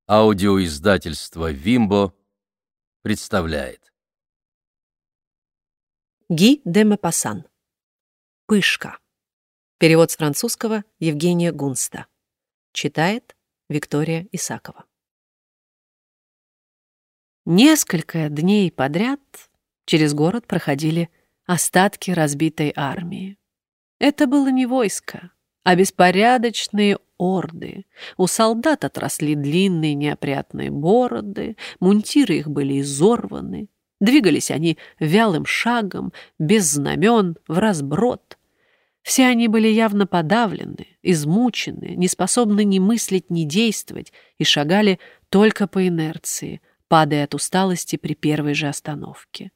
Аудиоиздательство «Вимбо» представляет. Ги де Мопассан. «Пышка». Перевод с французского Евгения Гунста. Читает Виктория Исакова. Несколько дней подряд через город проходили остатки разбитой армии. Это было не войско, а беспорядочные орды. У солдат отросли длинные неопрятные бороды, мундиры их были изорваны. Двигались они вялым шагом, без знамен, вразброд. Все они были явно подавлены, измучены, не способны ни мыслить, ни действовать, и шагали только по инерции, падая от усталости при первой же остановке.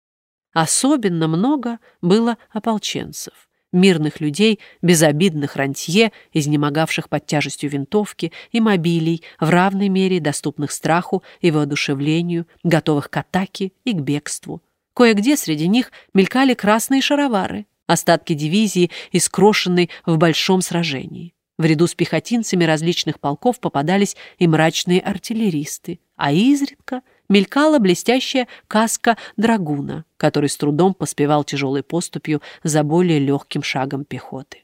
Особенно много было ополченцев, мирных людей, безобидных рантье, изнемогавших под тяжестью винтовки, и мобилей, в равной мере доступных страху и воодушевлению, готовых к атаке и к бегству. Кое-где среди них мелькали красные шаровары, остатки дивизии, искрошенной в большом сражении. В ряду с пехотинцами различных полков попадались и мрачные артиллеристы, а изредка мелькала блестящая каска драгуна, который с трудом поспевал тяжелой поступью за более легким шагом пехоты.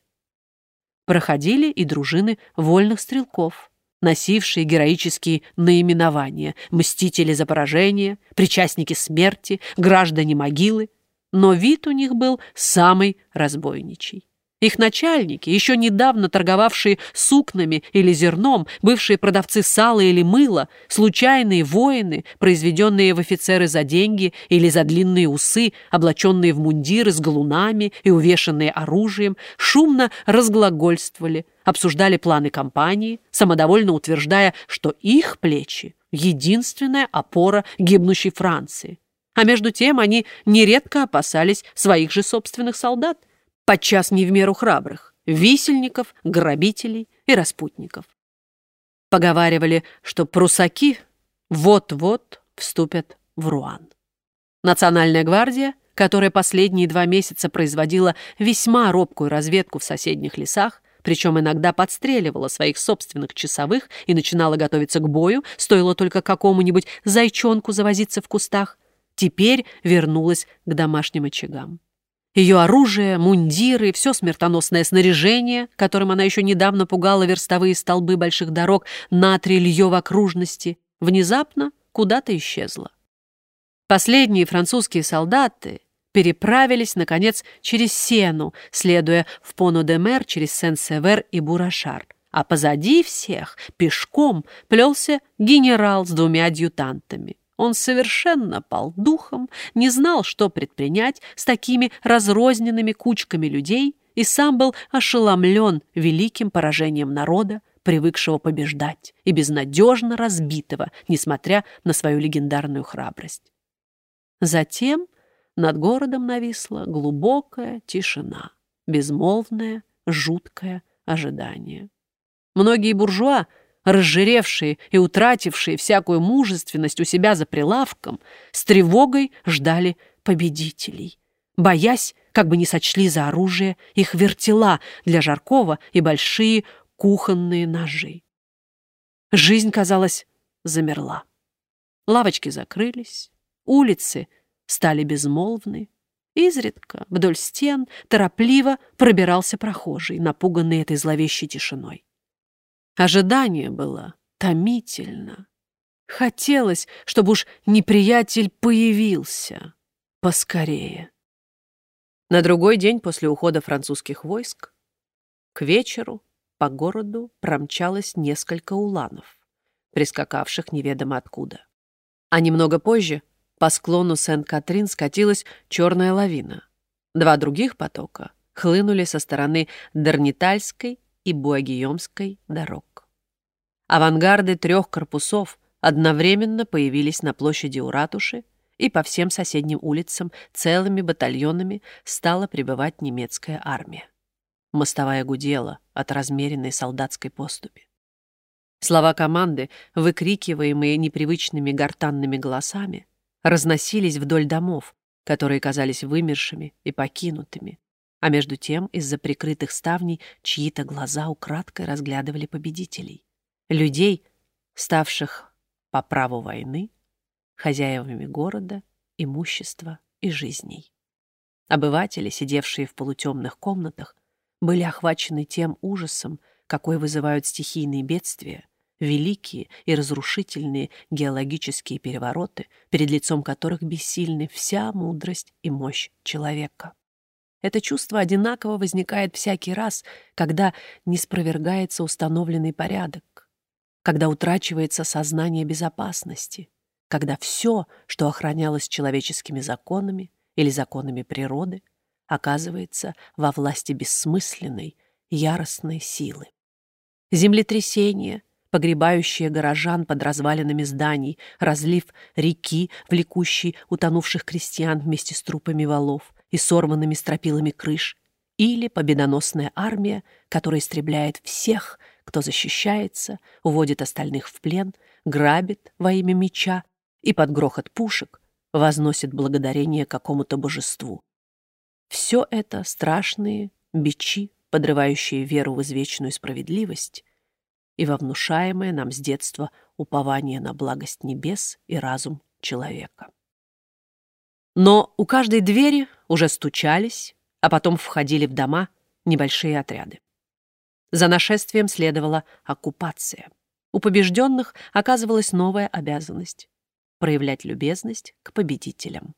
Проходили и дружины вольных стрелков, носившие героические наименования: мстители за поражение, причастники смерти, граждане могилы, но вид у них был самый разбойничий. Их начальники, еще недавно торговавшие сукнами или зерном, бывшие продавцы сала или мыла, случайные воины, произведенные в офицеры за деньги или за длинные усы, облаченные в мундиры с галунами и увешанные оружием, шумно разглагольствовали, обсуждали планы кампании, самодовольно утверждая, что их плечи — единственная опора гибнущей Франции. А между тем они нередко опасались своих же собственных солдат, подчас не в меру храбрых, висельников, грабителей и распутников. Поговаривали, что прусаки вот-вот вступят в Руан. Национальная гвардия, которая последние 2 месяца производила весьма робкую разведку в соседних лесах, причем иногда подстреливала своих собственных часовых и начинала готовиться к бою, стоило только какому-нибудь зайчонку завозиться в кустах, теперь вернулась к домашним очагам. Ее оружие, мундиры, все смертоносное снаряжение, которым она еще недавно пугала верстовые столбы больших дорог на 3 лье в окружности, внезапно куда-то исчезло. Последние французские солдаты переправились, наконец, через Сену, следуя в Поно-де-Мер через Сен-Север и Бурашар, а позади всех пешком плелся генерал с 2 адъютантами. Он совершенно пал духом, не знал, что предпринять с такими разрозненными кучками людей, и сам был ошеломлен великим поражением народа, привыкшего побеждать и безнадежно разбитого, несмотря на свою легендарную храбрость. Затем над городом нависла глубокая тишина, безмолвное, жуткое ожидание. Многие буржуа, разжиревшие и утратившие всякую мужественность у себя за прилавком, с тревогой ждали победителей, боясь, как бы не сочли за оружие их вертела для жаркого и большие кухонные ножи. Жизнь, казалось, замерла. Лавочки закрылись, улицы стали безмолвны. Изредка вдоль стен торопливо пробирался прохожий, напуганный этой зловещей тишиной. Ожидание было томительно. Хотелось, чтобы уж неприятель появился поскорее. На другой день после ухода французских войск к вечеру по городу промчалось несколько уланов, прискакавших неведомо откуда. А немного позже по склону Сен-Катрин скатилась черная лавина. 2 других потока хлынули со стороны Дарнитальской и Буагийомской дорог. Авангарды 3 корпусов одновременно появились на площади у ратуши, и по всем соседним улицам целыми батальонами стала прибывать немецкая армия. Мостовая гудела от размеренной солдатской поступи. Слова команды, выкрикиваемые непривычными гортанными голосами, разносились вдоль домов, которые казались вымершими и покинутыми, а между тем из-за прикрытых ставней чьи-то глаза украдкой разглядывали победителей. Людей, ставших по праву войны хозяевами города, имущества и жизней. Обыватели, сидевшие в полутемных комнатах, были охвачены тем ужасом, какой вызывают стихийные бедствия, великие и разрушительные геологические перевороты, перед лицом которых бессильны вся мудрость и мощь человека. Это чувство одинаково возникает всякий раз, когда не спровергается установленный порядок, когда утрачивается сознание безопасности, когда все, что охранялось человеческими законами или законами природы, оказывается во власти бессмысленной, яростной силы. Землетрясения, погребающие горожан под развалинами зданий, разлив реки, влекущий утонувших крестьян вместе с трупами валов и сорванными стропилами крыш, или победоносная армия, которая истребляет всех, кто защищается, уводит остальных в плен, грабит во имя меча и под грохот пушек возносит благодарение какому-то божеству. Все это страшные бичи, подрывающие веру в извечную справедливость и во внушаемое нам с детства упование на благость небес и разум человека. Но у каждой двери уже стучались, а потом входили в дома небольшие отряды. За нашествием следовала оккупация. У побежденных оказывалась новая обязанность — проявлять любезность к победителям.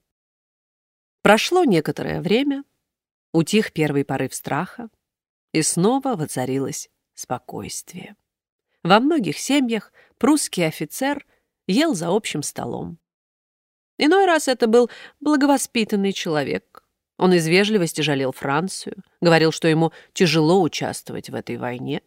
Прошло некоторое время, утих первый порыв страха, и снова воцарилось спокойствие. Во многих семьях прусский офицер ел за общим столом. Иной раз это был благовоспитанный человек. Он из вежливости жалел Францию, говорил, что ему тяжело участвовать в этой войне.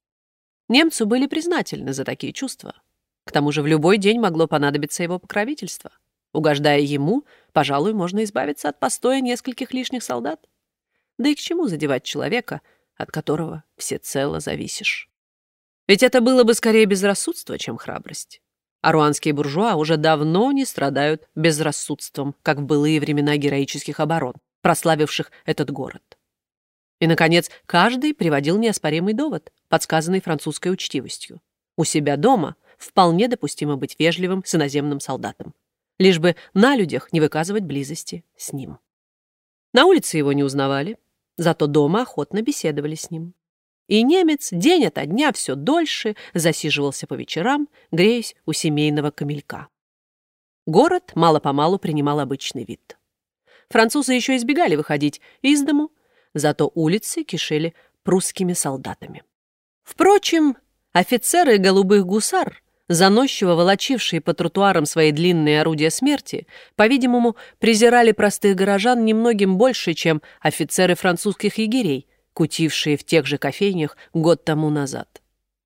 Немцу были признательны за такие чувства. К тому же в любой день могло понадобиться его покровительство. Угождая ему, пожалуй, можно избавиться от постоя нескольких лишних солдат. Да и к чему задевать человека, от которого всецело зависишь? Ведь это было бы скорее безрассудство, чем храбрость. А руанские буржуа уже давно не страдают безрассудством, как в былые времена героических оборон, прославивших этот город. И, наконец, каждый приводил неоспоримый довод, подсказанный французской учтивостью. У себя дома вполне допустимо быть вежливым с иноземным солдатом, лишь бы на людях не выказывать близости с ним. На улице его не узнавали, зато дома охотно беседовали с ним. И немец день ото дня все дольше засиживался по вечерам, греясь у семейного камелька. Город мало-помалу принимал обычный вид. Французы еще избегали выходить из дому, зато улицы кишели прусскими солдатами. Впрочем, офицеры голубых гусар, заносчиво волочившие по тротуарам свои длинные орудия смерти, по-видимому, презирали простых горожан немногим больше, чем офицеры французских егерей, кутившие в тех же кофейнях год тому назад.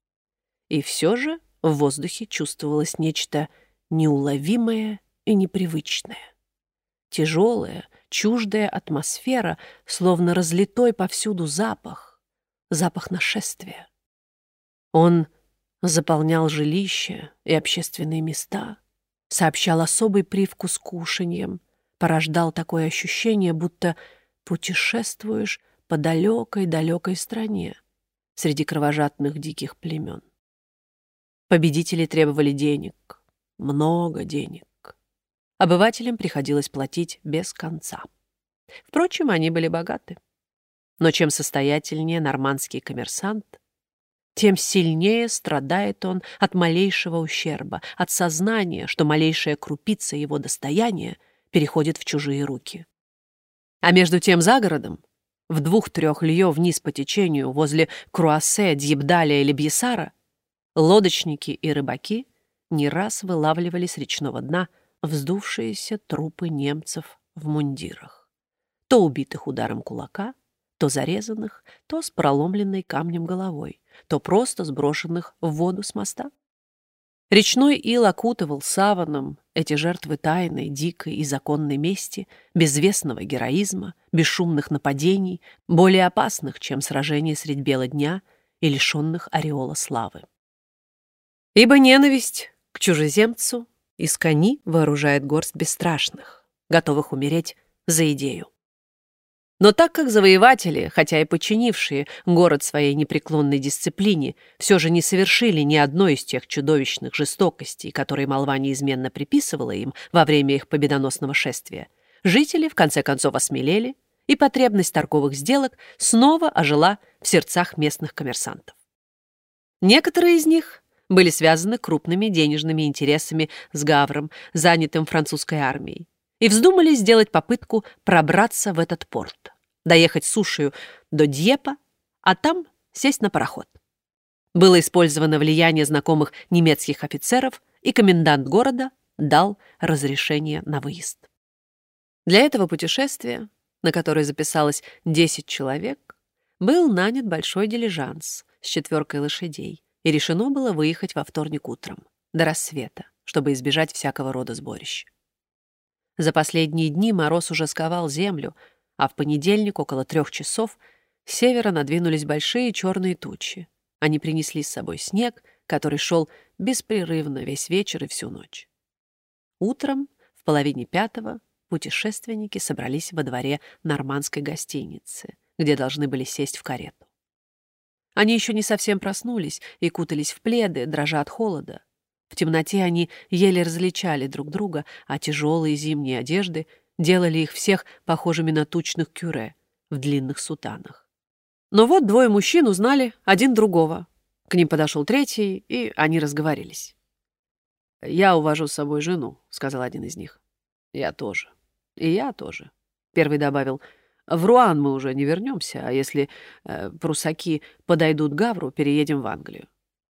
И все же в воздухе чувствовалось нечто неуловимое и непривычное. Тяжелая, чуждая атмосфера, словно разлитой повсюду запах нашествия. Он заполнял жилища и общественные места, сообщал особый привкус кушаньям, порождал такое ощущение, будто путешествуешь по далекой-далекой стране среди кровожадных диких племен. Победители требовали денег, много денег. Обывателям приходилось платить без конца. Впрочем, они были богаты. Но чем состоятельнее нормандский коммерсант, тем сильнее страдает он от малейшего ущерба, от сознания, что малейшая крупица его достояния переходит в чужие руки. А между тем за городом, в 2-3 лье вниз по течению возле Круассе, Дьебдаля или Бьесара, лодочники и рыбаки не раз вылавливали с речного дна вздувшиеся трупы немцев в мундирах, то убитых ударом кулака, то зарезанных, то с проломленной камнем головой, то просто сброшенных в воду с моста. Речной ил окутывал саваном эти жертвы тайной, дикой и законной мести, безвестного героизма, бесшумных нападений, более опасных, чем сражения средь бела дня и лишенных ореола славы. Ибо ненависть к чужеземцу из кони вооружает горсть бесстрашных, готовых умереть за идею. Но так как завоеватели, хотя и подчинившие город своей непреклонной дисциплине, все же не совершили ни одной из тех чудовищных жестокостей, которые молва неизменно приписывала им во время их победоносного шествия, жители в конце концов осмелели, и потребность торговых сделок снова ожила в сердцах местных коммерсантов. Некоторые из них были связаны крупными денежными интересами с Гавром, занятым французской армией, и вздумали сделать попытку пробраться в этот порт, доехать сушею до Дьеппа, а там сесть на пароход. Было использовано влияние знакомых немецких офицеров, и комендант города дал разрешение на выезд. Для этого путешествия, на которое записалось 10 человек, был нанят большой дилижанс с 4 лошадей, и решено было выехать во вторник утром, до рассвета, чтобы избежать всякого рода сборищ. За последние дни мороз уже сковал землю, а в понедельник около 3 часов с севера надвинулись большие черные тучи. Они принесли с собой снег, который шел беспрерывно весь вечер и всю ночь. Утром, в половине 5, путешественники собрались во дворе нормандской гостиницы, где должны были сесть в карету. Они еще не совсем проснулись и кутались в пледы, дрожа от холода. В темноте они еле различали друг друга, а тяжелые зимние одежды делали их всех похожими на тучных кюре в длинных сутанах. Но вот 2 мужчин узнали один другого. К ним подошел третий, и они разговорились. «Я увожу с собой жену», — сказал один из них. «Я тоже». «И я тоже», — первый добавил. «В Руан мы уже не вернемся, а если прусаки подойдут к Гавру, переедем в Англию».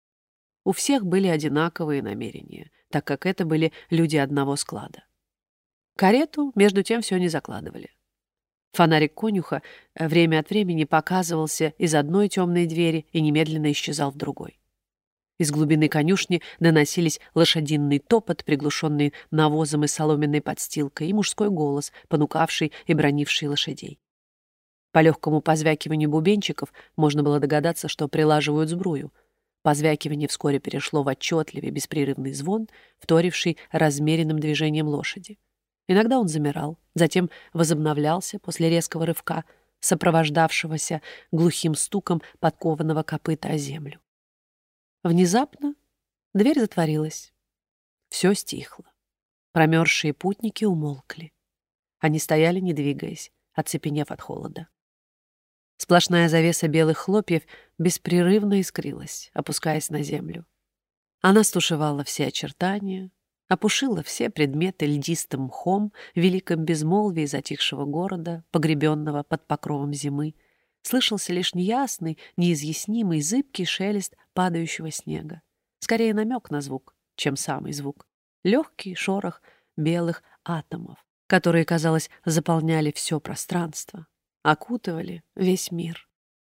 У всех были одинаковые намерения, так как это были люди одного склада. Карету, между тем, все не закладывали. Фонарик конюха время от времени показывался из одной темной двери и немедленно исчезал в другой. Из глубины конюшни доносились лошадиный топот, приглушенный навозом и соломенной подстилкой, и мужской голос, понукавший и бранивший лошадей. По легкому позвякиванию бубенчиков можно было догадаться, что прилаживают сбрую. Позвякивание вскоре перешло в отчетливый беспрерывный звон, вторивший размеренным движением лошади. Иногда он замирал, затем возобновлялся после резкого рывка, сопровождавшегося глухим стуком подкованного копыта о землю. Внезапно дверь затворилась. Все стихло. Промерзшие путники умолкли. Они стояли, не двигаясь, оцепенев от холода. Сплошная завеса белых хлопьев беспрерывно искрилась, опускаясь на землю. Она стушевала все очертания, опушила все предметы льдистым мхом в великом безмолвии затихшего города, погребенного под покровом зимы. Слышался лишь неясный, неизъяснимый, зыбкий шелест падающего снега. Скорее намек на звук, чем самый звук. Легкий шорох белых атомов, которые, казалось, заполняли все пространство, окутывали весь мир.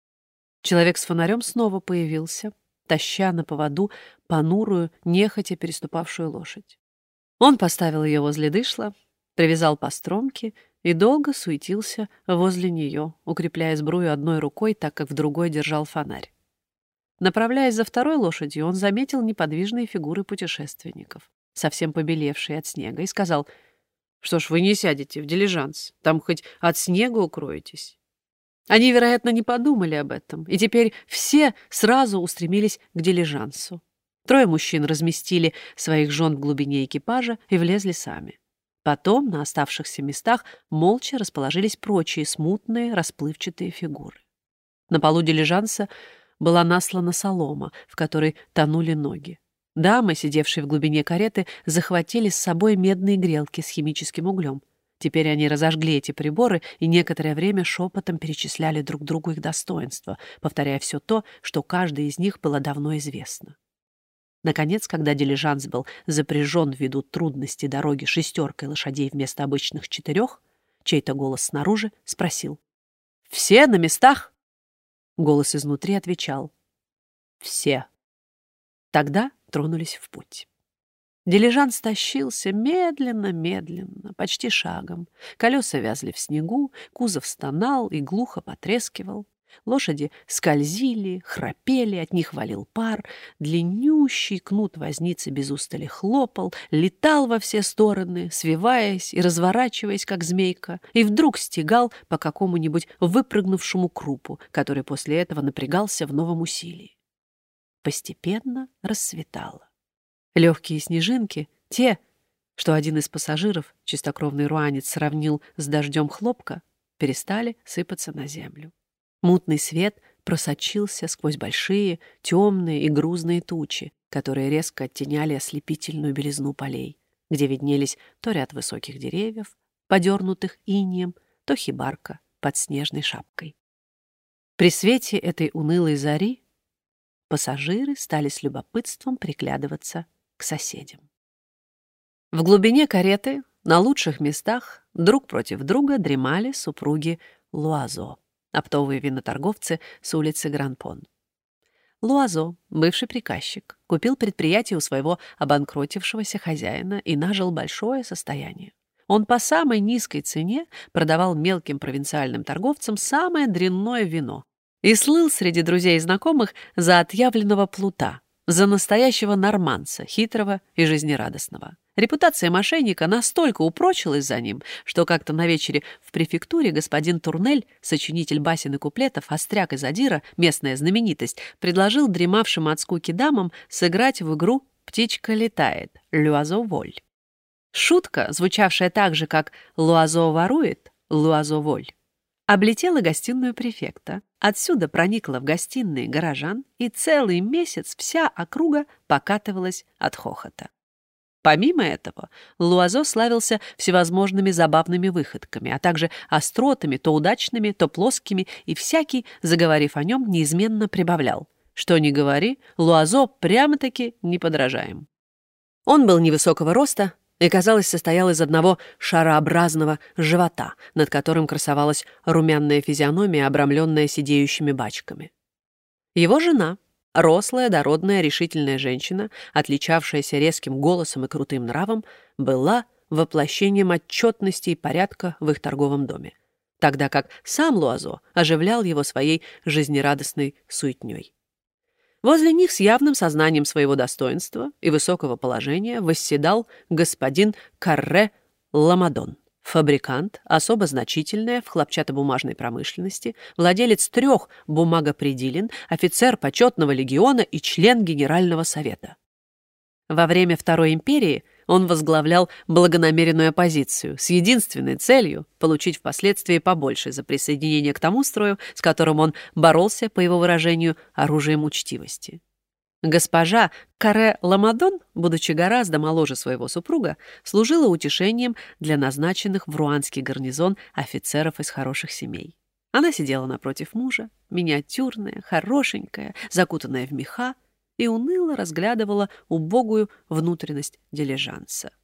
Человек с фонарем снова появился, таща на поводу понурую, нехотя переступавшую лошадь. Он поставил ее возле дышла, привязал по стромке и долго суетился возле нее, укрепляя сбрую одной рукой, так как в другой держал фонарь. Направляясь за второй лошадью, он заметил неподвижные фигуры путешественников, совсем побелевшие от снега, и сказал: «Что ж вы не сядете в дилижанс? Там хоть от снега укроетесь». Они, вероятно, не подумали об этом, и теперь все сразу устремились к дилижансу. 3 мужчин разместили своих жен в глубине экипажа и влезли сами. Потом на оставшихся местах молча расположились прочие смутные, расплывчатые фигуры. На полу дилижанса была наслана солома, в которой тонули ноги. Дамы, сидевшие в глубине кареты, захватили с собой медные грелки с химическим углем. Теперь они разожгли эти приборы и некоторое время шепотом перечисляли друг другу их достоинства, повторяя все то, что каждой из них было давно известно. Наконец, когда дилижанс был запряжен ввиду трудности дороги 6 лошадей вместо обычных 4, чей-то голос снаружи спросил: «Все на местах?» Голос изнутри отвечал: «Все». Тогда тронулись в путь. Дилижанс тащился медленно-медленно, почти шагом. Колеса вязли в снегу, кузов стонал и глухо потрескивал. Лошади скользили, храпели, от них валил пар, длиннющий кнут возницы без устали хлопал, летал во все стороны, свиваясь и разворачиваясь, как змейка, и вдруг стегал по какому-нибудь выпрыгнувшему крупу, который после этого напрягался в новом усилии. Постепенно рассветало. Легкие снежинки, те, что один из пассажиров, чистокровный руанец, сравнил с дождем хлопка, перестали сыпаться на землю. Мутный свет просочился сквозь большие, темные и грузные тучи, которые резко оттеняли ослепительную белизну полей, где виднелись то ряд высоких деревьев, подернутых инеем, то хибарка под снежной шапкой. При свете этой унылой зари пассажиры стали с любопытством приглядываться к соседям. В глубине кареты, на лучших местах, друг против друга дремали супруги Луазо, оптовые виноторговцы с улицы Гран-Пон. Луазо, бывший приказчик, купил предприятие у своего обанкротившегося хозяина и нажил большое состояние. Он по самой низкой цене продавал мелким провинциальным торговцам самое дрянное вино и слыл среди друзей и знакомых за отъявленного плута, за настоящего норманца, хитрого и жизнерадостного. Репутация мошенника настолько упрочилась за ним, что как-то на вечере в префектуре господин Турнель, сочинитель басен и куплетов, остряк и задира, местная знаменитость, предложил дремавшим от скуки дамам сыграть в игру «Птичка летает» «Луазо воль». Шутка, звучавшая так же, как «Луазо ворует» «Луазо воль», облетела гостиную префекта, отсюда проникла в гостиные горожан, и целый месяц вся округа покатывалась от хохота. Помимо этого, Луазо славился всевозможными забавными выходками, а также остротами, то удачными, то плоскими, и всякий, заговорив о нем, неизменно прибавлял: что ни говори, Луазо прямо-таки неподражаем. Он был невысокого роста и, казалось, состоял из одного шарообразного живота, над которым красовалась румяная физиономия, обрамленная сидеющими бачками. Его жена, рослая, дородная, решительная женщина, отличавшаяся резким голосом и крутым нравом, была воплощением отчетности и порядка в их торговом доме, тогда как сам Луазо оживлял его своей жизнерадостной суетней. Возле них с явным сознанием своего достоинства и высокого положения восседал господин Карре Ламадон, фабрикант, особо значительная в хлопчатобумажной промышленности, владелец 3 бумагопределин, офицер почетного легиона и член Генерального совета. Во время Второй империи он возглавлял благонамеренную оппозицию с единственной целью получить впоследствии побольше за присоединение к тому строю, с которым он боролся, по его выражению, оружием учтивости. Госпожа Карре Ламадон, будучи гораздо моложе своего супруга, служила утешением для назначенных в руанский гарнизон офицеров из хороших семей. Она сидела напротив мужа, миниатюрная, хорошенькая, закутанная в меха, и уныло разглядывала убогую внутренность дилижанса.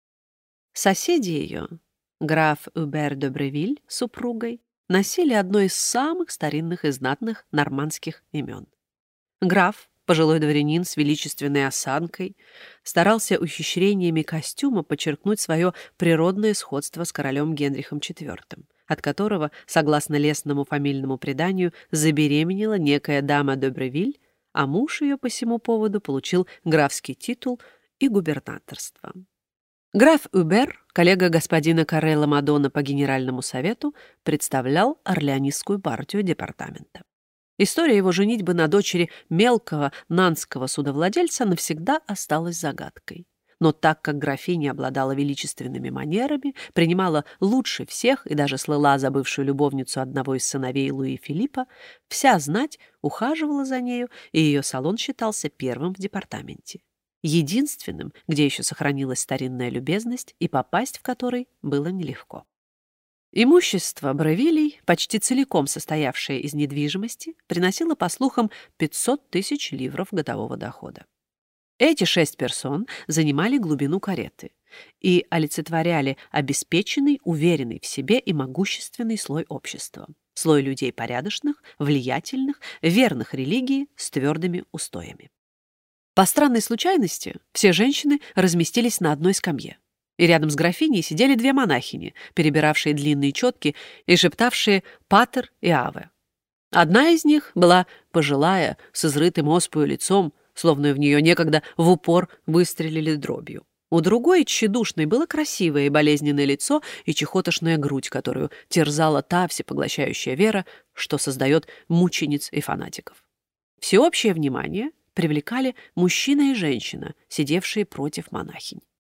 Соседи ее, граф Убер де Бревиль с супругой, носили одно из самых старинных и знатных нормандских имен. Граф, пожилой дворянин с величественной осанкой, старался ухищрениями костюма подчеркнуть свое природное сходство с королем Генрихом IV, от которого, согласно лестному фамильному преданию, забеременела некая дама де Бревиль, а муж ее по сему поводу получил графский титул и губернаторство. Граф Убер, коллега господина Карре Ламадона по Генеральному совету, представлял орлеонистскую партию департамента. История его женитьбы на дочери мелкого нанского судовладельца навсегда осталась загадкой. Но так как графиня обладала величественными манерами, принимала лучше всех и даже слыла за бывшую любовницу одного из сыновей Луи Филиппа, вся знать ухаживала за нею, и ее салон считался первым в департаменте. Единственным, где еще сохранилась старинная любезность, и попасть в который было нелегко. Имущество Бревилей, почти целиком состоявшее из недвижимости, приносило, по слухам, 500 тысяч ливров годового дохода. Эти 6 персон занимали глубину кареты и олицетворяли обеспеченный, уверенный в себе и могущественный слой общества. Слой людей порядочных, влиятельных, верных религии с твердыми устоями. По странной случайности все женщины разместились на одной скамье, и рядом с графиней сидели 2 монахини, перебиравшие длинные четки и шептавшие «Патер» и «Аве». Одна из них была пожилая, с изрытым оспою лицом, словно в нее некогда в упор выстрелили дробью. У другой, тщедушной, было красивое и болезненное лицо и чехотошная грудь, которую терзала та всепоглощающая вера, что создает мучениц и фанатиков. Всеобщее внимание привлекали мужчина и женщина, сидевшие против монахинь.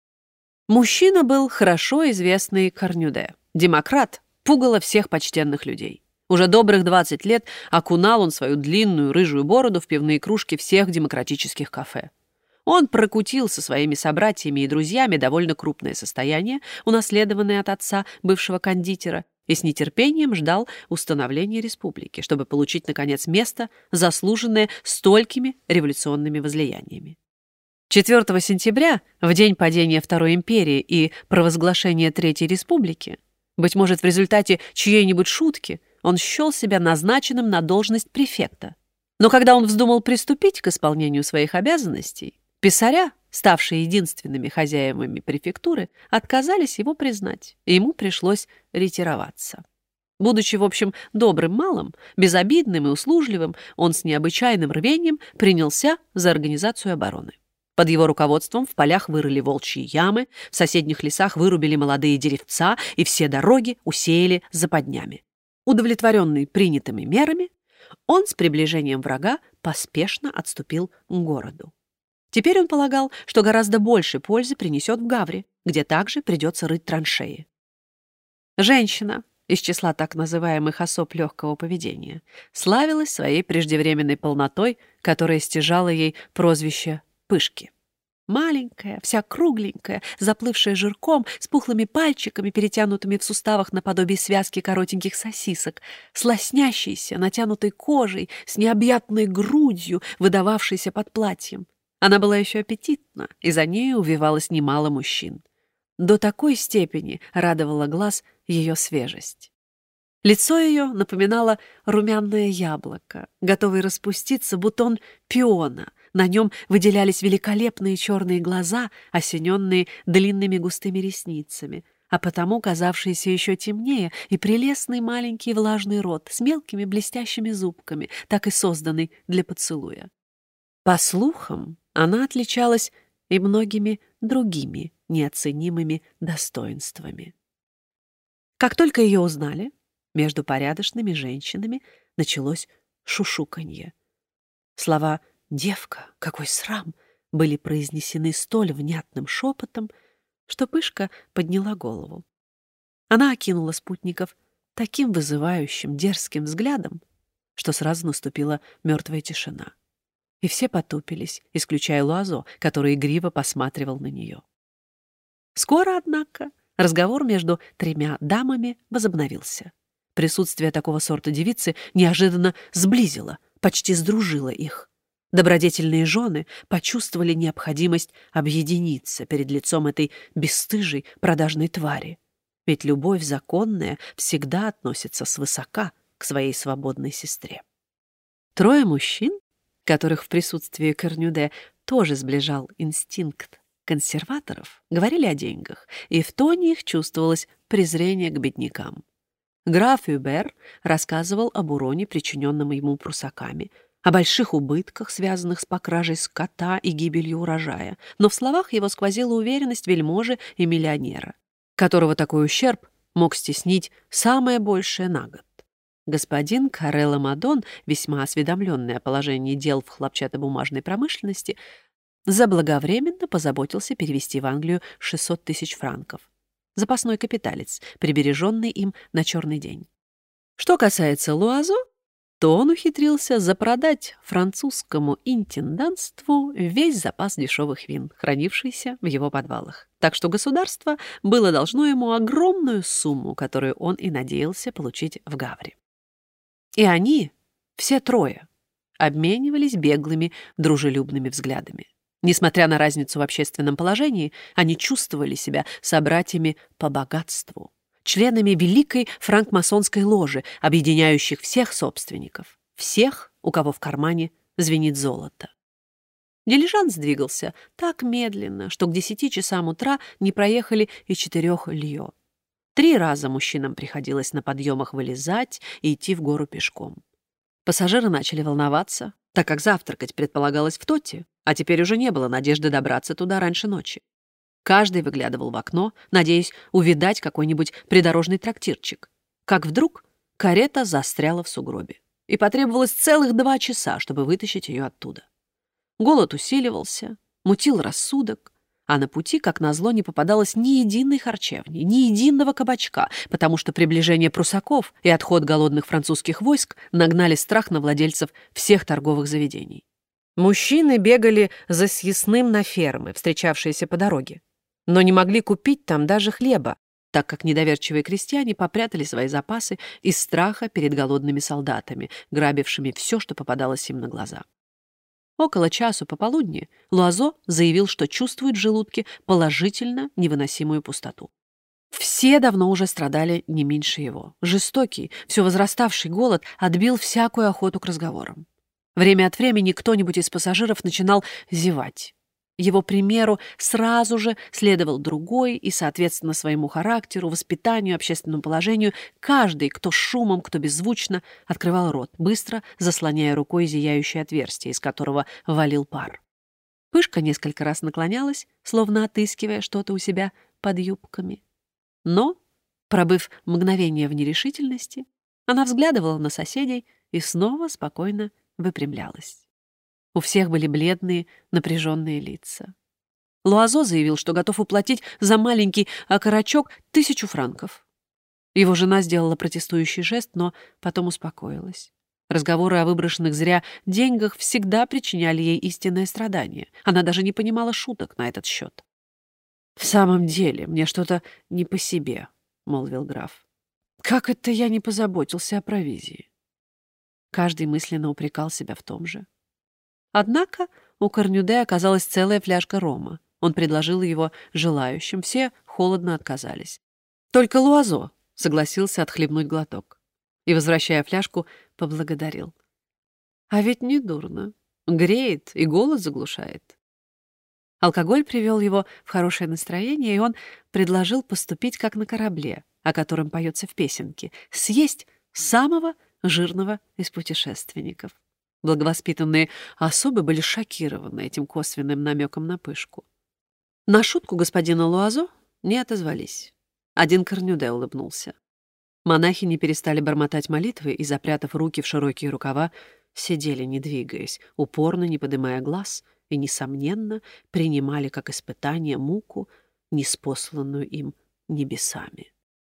Мужчина был хорошо известный Корнюде. Демократ, пугало всех почтенных людей. Уже добрых 20 лет окунал он свою длинную рыжую бороду в пивные кружки всех демократических кафе. Он прокутил со своими собратьями и друзьями довольно крупное состояние, унаследованное от отца, бывшего кондитера, и с нетерпением ждал установления республики, чтобы получить, наконец, место, заслуженное столькими революционными возлияниями. 4 сентября, в день падения Второй империи и провозглашения Третьей республики, быть может, в результате чьей-нибудь шутки, он счел себя назначенным на должность префекта. Но когда он вздумал приступить к исполнению своих обязанностей, писаря, ставшие единственными хозяевами префектуры, отказались его признать, и ему пришлось ретироваться. Будучи, в общем, добрым малым, безобидным и услужливым, он с необычайным рвением принялся за организацию обороны. Под его руководством в полях вырыли волчьи ямы, в соседних лесах вырубили молодые деревца и все дороги усеяли западнями. Удовлетворенный принятыми мерами, он с приближением врага поспешно отступил к городу. Теперь он полагал, что гораздо больше пользы принесет в Гавре, где также придется рыть траншеи. Женщина из числа так называемых особ легкого поведения славилась своей преждевременной полнотой, которая стяжала ей прозвище «Пышки». Маленькая, вся кругленькая, заплывшая жирком, с пухлыми пальчиками, перетянутыми в суставах наподобие связки коротеньких сосисок, с лоснящейся, натянутой кожей, с необъятной грудью, выдававшейся под платьем. Она была еще аппетитна, и за нею увивалось немало мужчин. До такой степени радовала глаз ее свежесть. Лицо ее напоминало румяное яблоко, готовый распуститься бутон пиона. На нем выделялись великолепные черные глаза, осененные длинными густыми ресницами, а потому казавшиеся еще темнее, и прелестный маленький влажный рот с мелкими блестящими зубками, так и созданный для поцелуя. По слухам, она отличалась и многими другими неоценимыми достоинствами. Как только ее узнали, между порядочными женщинами началось шушуканье. Слова «девка, какой срам!» были произнесены столь внятным шепотом, что Пышка подняла голову. Она окинула спутников таким вызывающим, дерзким взглядом, что сразу наступила мертвая тишина. И все потупились, исключая Луазо, который игриво посматривал на нее. Скоро, однако, разговор между 3 дамами возобновился. Присутствие такого сорта девицы неожиданно сблизило, почти сдружило их. Добродетельные жены почувствовали необходимость объединиться перед лицом этой бесстыжей продажной твари. Ведь любовь законная всегда относится свысока к своей свободной сестре. 3 мужчин, которых в присутствии Корнюде тоже сближал инстинкт консерваторов, говорили о деньгах, и в тоне их чувствовалось презрение к беднякам. Граф Юбер рассказывал об уроне, причиненном ему прусаками, о больших убытках, связанных с покражей скота и гибелью урожая, но в словах его сквозила уверенность вельможи и миллионера, которого такой ущерб мог стеснить самое большее на год. Господин Карелло Мадон, весьма осведомленный о положении дел в хлопчатобумажной промышленности, заблаговременно позаботился перевести в Англию 600 тысяч франков. Запасной капиталец, прибереженный им на черный день. Что касается Луазо, то он ухитрился запродать французскому интендантству весь запас дешевых вин, хранившийся в его подвалах. Так что государство было должно ему огромную сумму, которую он и надеялся получить в Гавре. И они, все 3, обменивались беглыми, дружелюбными взглядами. Несмотря на разницу в общественном положении, они чувствовали себя собратьями по богатству, членами великой франкмасонской ложи, объединяющих всех собственников, всех, у кого в кармане звенит золото. Дилижанс двигался так медленно, что к 10 часам утра не проехали и 4 льё. 3 раза мужчинам приходилось на подъемах вылезать и идти в гору пешком. Пассажиры начали волноваться, так как завтракать предполагалось в Тотте, а теперь уже не было надежды добраться туда раньше ночи. Каждый выглядывал в окно, надеясь увидать какой-нибудь придорожный трактирчик. Как вдруг карета застряла в сугробе, и потребовалось целых 2 часа, чтобы вытащить ее оттуда. Голод усиливался, мутил рассудок, а на пути, как назло, не попадалось ни единой харчевни, ни единого кабачка, потому что приближение прусаков и отход голодных французских войск нагнали страх на владельцев всех торговых заведений. Мужчины бегали за съестным на фермы, встречавшиеся по дороге, но не могли купить там даже хлеба, так как недоверчивые крестьяне попрятали свои запасы из страха перед голодными солдатами, грабившими все, что попадалось им на глаза. Около часу пополудни Луазо заявил, что чувствует в желудке положительно невыносимую пустоту. Все давно уже страдали не меньше его. Жестокий, все возраставший голод отбил всякую охоту к разговорам. Время от времени кто-нибудь из пассажиров начинал зевать. Его примеру сразу же следовал другой, и, соответственно, своему характеру, воспитанию, общественному положению, каждый, кто шумом, кто беззвучно, открывал рот, быстро заслоняя рукой зияющее отверстие, из которого валил пар. Пышка несколько раз наклонялась, словно отыскивая что-то у себя под юбками. Но, пробыв мгновение в нерешительности, она взглядывала на соседей и снова спокойно выпрямлялась. У всех были бледные, напряженные лица. Луазо заявил, что готов уплатить за маленький окорочок 1000 франков. Его жена сделала протестующий жест, но потом успокоилась. Разговоры о выброшенных зря деньгах всегда причиняли ей истинное страдание. Она даже не понимала шуток на этот счет. «В самом деле, мне что-то не по себе», — молвил граф. «Как это я не позаботился о провизии?» Каждый мысленно упрекал себя в том же. Однако у Корнюде оказалась целая фляжка рома. Он предложил его желающим, все холодно отказались. Только Луазо согласился отхлебнуть глоток и, возвращая фляжку, поблагодарил. А ведь не дурно. Греет и голод заглушает. Алкоголь привел его в хорошее настроение, и он предложил поступить как на корабле, о котором поется в песенке, съесть самого жирного из путешественников. Благовоспитанные особы были шокированы этим косвенным намеком на пышку. На шутку господина Луазо не отозвались. Один Корнюде улыбнулся. Монахи не перестали бормотать молитвы и, запрятав руки в широкие рукава, сидели, не двигаясь, упорно не поднимая глаз, и, несомненно, принимали как испытание муку, ниспосланную им небесами.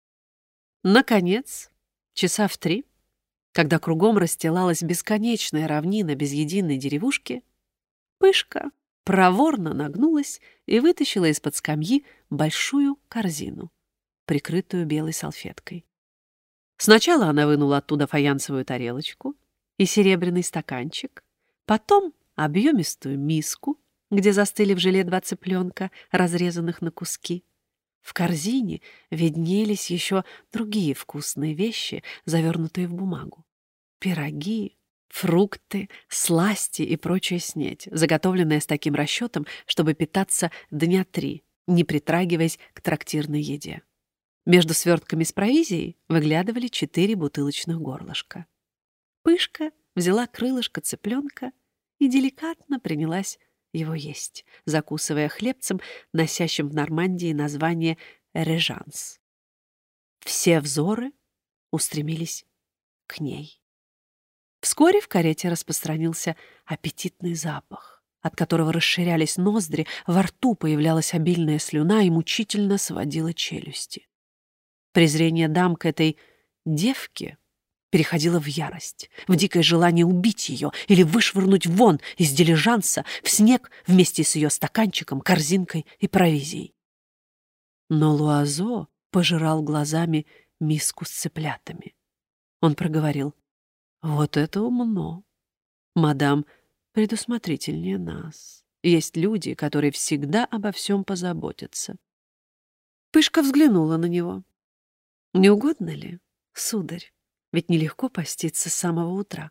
Наконец, часа в 3, когда кругом расстилалась бесконечная равнина без единой деревушки, Пышка проворно нагнулась и вытащила из-под скамьи большую корзину, прикрытую белой салфеткой. Сначала она вынула оттуда фаянсовую тарелочку и серебряный стаканчик, потом объемистую миску, где застыли в желе 2 цыпленка, разрезанных на куски. В корзине виднелись еще другие вкусные вещи, завернутые в бумагу. Пироги, фрукты, сласти и прочая снеть, заготовленная с таким расчетом, чтобы питаться дня 3, не притрагиваясь к трактирной еде. Между свертками с провизией выглядывали 4 бутылочных горлышка. Пышка взяла крылышко цыпленка и деликатно принялась его есть, закусывая хлебцем, носящим в Нормандии название «режанс». Все взоры устремились к ней. Вскоре в карете распространился аппетитный запах, от которого расширялись ноздри, во рту появлялась обильная слюна и мучительно сводила челюсти. Презрение дам к этой девке переходило в ярость, в дикое желание убить ее или вышвырнуть вон из дилижанса в снег вместе с ее стаканчиком, корзинкой и провизией. Но Луазо пожирал глазами миску с цыплятами. Он проговорил: «Вот это умно. Мадам предусмотрительнее нас. Есть люди, которые всегда обо всем позаботятся». Пышка взглянула на него. «Не угодно ли, сударь? Ведь нелегко поститься с самого утра».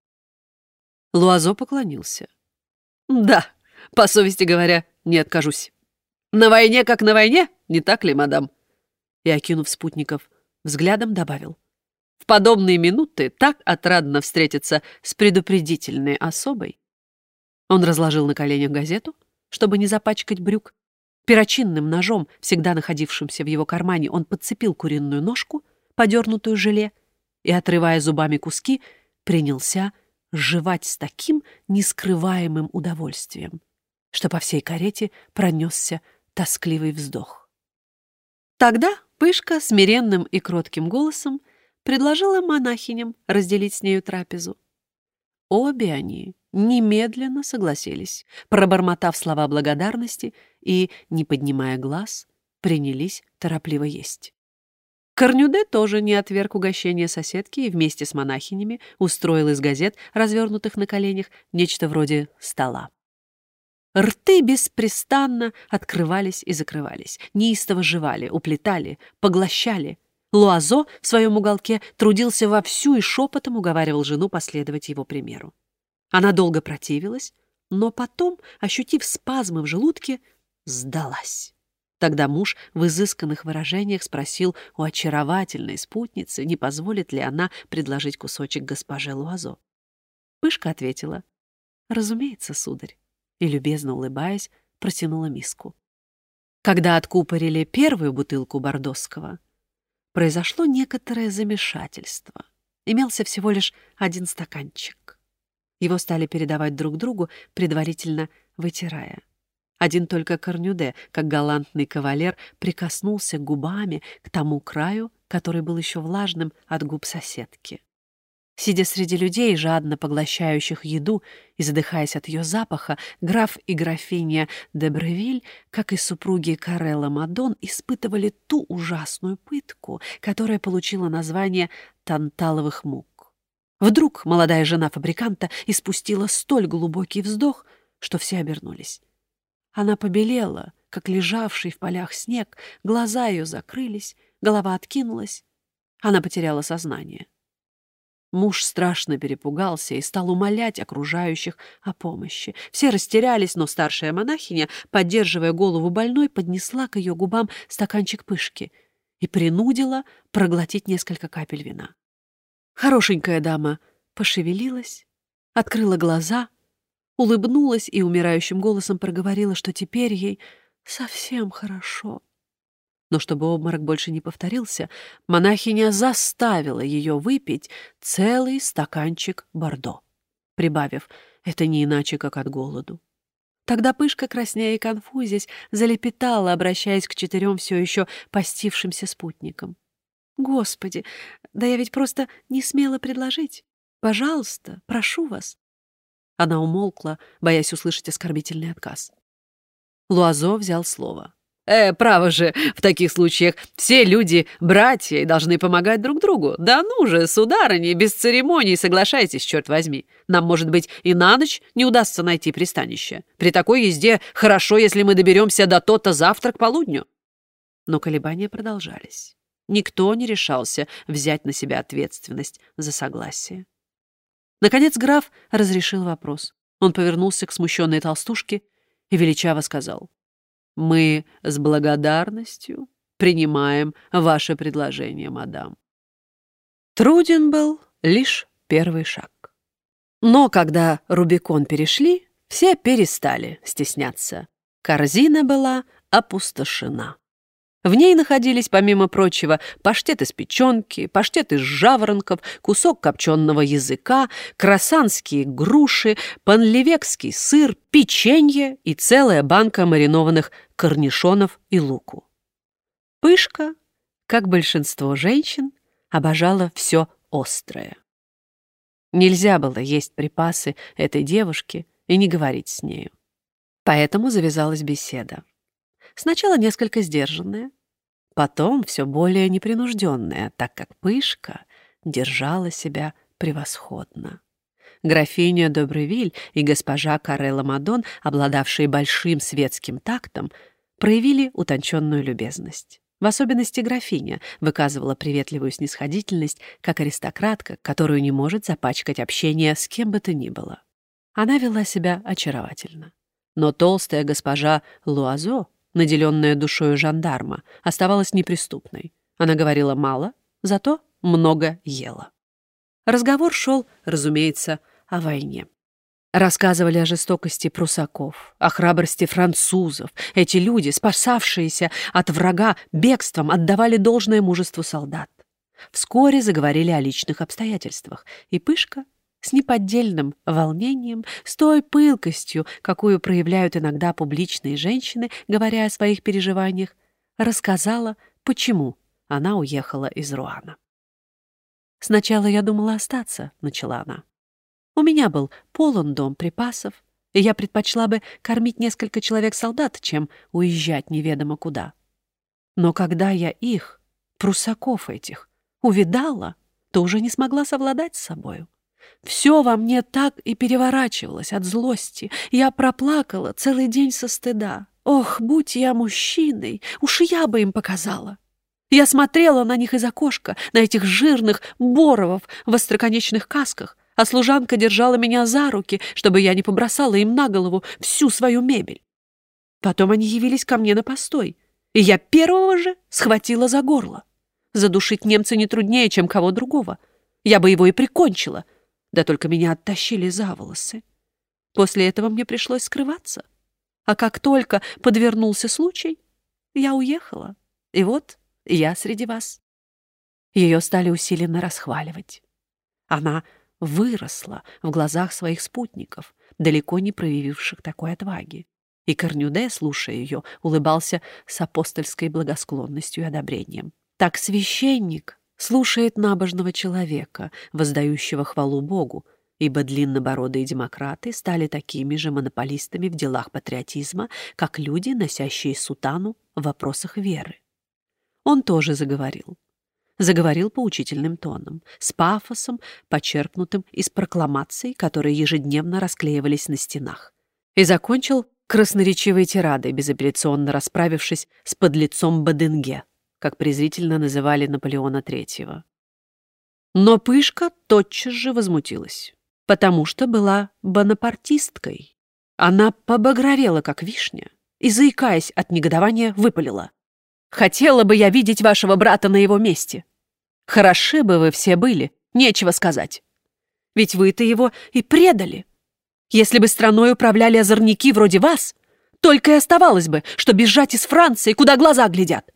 Луазо поклонился. «Да, по совести говоря, не откажусь. На войне как на войне, не так ли, мадам?» И, окинув спутников взглядом, добавил: В подобные минуты так отрадно встретиться с предупредительной особой. Он разложил на коленях газету, чтобы не запачкать брюк. Перочинным ножом, всегда находившимся в его кармане, он подцепил куриную ножку, подернутую желе, и, отрывая зубами куски, принялся жевать с таким нескрываемым удовольствием, что по всей карете пронесся тоскливый вздох. Тогда Пышка смиренным и кротким голосом предложила монахиням разделить с нею трапезу. Обе они немедленно согласились, пробормотав слова благодарности и, не поднимая глаз, принялись торопливо есть. Корнюде тоже не отверг угощение соседки и вместе с монахинями устроил из газет, развернутых на коленях, нечто вроде стола. Рты беспрестанно открывались и закрывались, неистово жевали, уплетали, поглощали. Луазо в своем уголке трудился вовсю и шепотом уговаривал жену последовать его примеру. Она долго противилась, но потом, ощутив спазмы в желудке, сдалась. Тогда муж в изысканных выражениях спросил у очаровательной спутницы, не позволит ли она предложить кусочек госпоже Луазо. Пышка ответила: «Разумеется, сударь», и, любезно улыбаясь, протянула миску. Когда откупорили первую бутылку бордосского, произошло некоторое замешательство. Имелся всего лишь один стаканчик. Его стали передавать друг другу, предварительно вытирая. Один только Корнюде, как галантный кавалер, прикоснулся губами к тому краю, который был еще влажным от губ соседки. Сидя среди людей, жадно поглощающих еду и задыхаясь от ее запаха, граф и графиня де Бревиль, как и супруги Карелла Мадон, испытывали ту ужасную пытку, которая получила название танталовых мук. Вдруг молодая жена фабриканта испустила столь глубокий вздох, что все обернулись. Она побелела, как лежавший в полях снег, глаза ее закрылись, голова откинулась. Она потеряла сознание. Муж страшно перепугался и стал умолять окружающих о помощи. Все растерялись, но старшая монахиня, поддерживая голову больной, поднесла к ее губам стаканчик пышки и принудила проглотить несколько капель вина. Хорошенькая дама пошевелилась, открыла глаза, улыбнулась и умирающим голосом проговорила, что теперь ей совсем хорошо. Но чтобы обморок больше не повторился, монахиня заставила ее выпить целый стаканчик бордо, прибавив: «Это не иначе, как от голоду». Тогда Пышка, краснея и конфузясь, залепетала, обращаясь к 4 все еще постившимся спутникам: «Господи, да я ведь просто не смела предложить. Пожалуйста, прошу вас». Она умолкла, боясь услышать оскорбительный отказ. Луазо взял слово. Право же, в таких случаях все люди братья и должны помогать друг другу. Да ну же, сударыня, без церемоний соглашайтесь, черт возьми. Нам, может быть, и на ночь не удастся найти пристанище. При такой езде хорошо, если мы доберемся до то-то завтра к полудню». Но колебания продолжались. Никто не решался взять на себя ответственность за согласие. Наконец граф разрешил вопрос. Он повернулся к смущенной толстушке и величаво сказал: «Мы с благодарностью принимаем ваше предложение, мадам». Труден был лишь первый шаг. Но когда Рубикон перешли, все перестали стесняться. Корзина была опустошена. В ней находились, помимо прочего, паштет из печенки, паштет из жаворонков, кусок копченого языка, красанские груши, панлевекский сыр, печенье и целая банка маринованных корнишонов и луку. Пышка, как большинство женщин, обожала все острое. Нельзя было есть припасы этой девушки и не говорить с нею. Поэтому завязалась беседа. Сначала несколько сдержанная, потом все более непринужденная, так как Пышка держала себя превосходно. Графиня де Бревиль и госпожа Карелла Мадон, обладавшие большим светским тактом, проявили утонченную любезность. В особенности графиня выказывала приветливую снисходительность, как аристократка, которую не может запачкать общение с кем бы то ни было. Она вела себя очаровательно. Но толстая госпожа Луазо, наделенная душою жандарма, оставалась неприступной. Она говорила мало, зато много ела. Разговор шел, разумеется, о войне. Рассказывали о жестокости прусаков, о храбрости французов. Эти люди, спасавшиеся от врага бегством, отдавали должное мужеству солдат. Вскоре заговорили о личных обстоятельствах, и Пышка с неподдельным волнением, с той пылкостью, какую проявляют иногда публичные женщины, говоря о своих переживаниях, рассказала, почему она уехала из Руана. «Сначала я думала остаться», — начала она. «У меня был полон дом припасов, и я предпочла бы кормить несколько человек-солдат, чем уезжать неведомо куда. Но когда я их, прусаков этих, увидала, то уже не смогла совладать с собою. Все во мне так и переворачивалось от злости. Я проплакала целый день со стыда. Ох, будь я мужчиной, уж я бы им показала. Я смотрела на них из окошка, на этих жирных боровов в остроконечных касках, а служанка держала меня за руки, чтобы я не побросала им на голову всю свою мебель. Потом они явились ко мне на постой, и я первого же схватила за горло. Задушить немца не труднее, чем кого другого. Я бы его и прикончила, да только меня оттащили за волосы. После этого мне пришлось скрываться. А как только подвернулся случай, я уехала. И вот я среди вас». Ее стали усиленно расхваливать. Она выросла в глазах своих спутников, далеко не проявивших такой отваги. И Корнюде, слушая ее, улыбался с апостольской благосклонностью и одобрением. Так священник слушает набожного человека, воздающего хвалу Богу, ибо длиннобородые демократы стали такими же монополистами в делах патриотизма, как люди, носящие сутану в вопросах веры. Он тоже заговорил. Заговорил поучительным тоном, с пафосом, почерпнутым из прокламаций, которые ежедневно расклеивались на стенах, и закончил красноречивой тирадой, безапелляционно расправившись с подлецом Баденге, как презрительно называли Наполеона III. Но Пышка тотчас же возмутилась, потому что была бонапартисткой. Она побагровела, как вишня, и, заикаясь от негодования, выпалила: «Хотела бы я видеть вашего брата на его месте. Хороши бы вы все были, нечего сказать. Ведь вы-то его и предали. Если бы страной управляли озорники вроде вас, только и оставалось бы, что бежать из Франции, куда глаза глядят».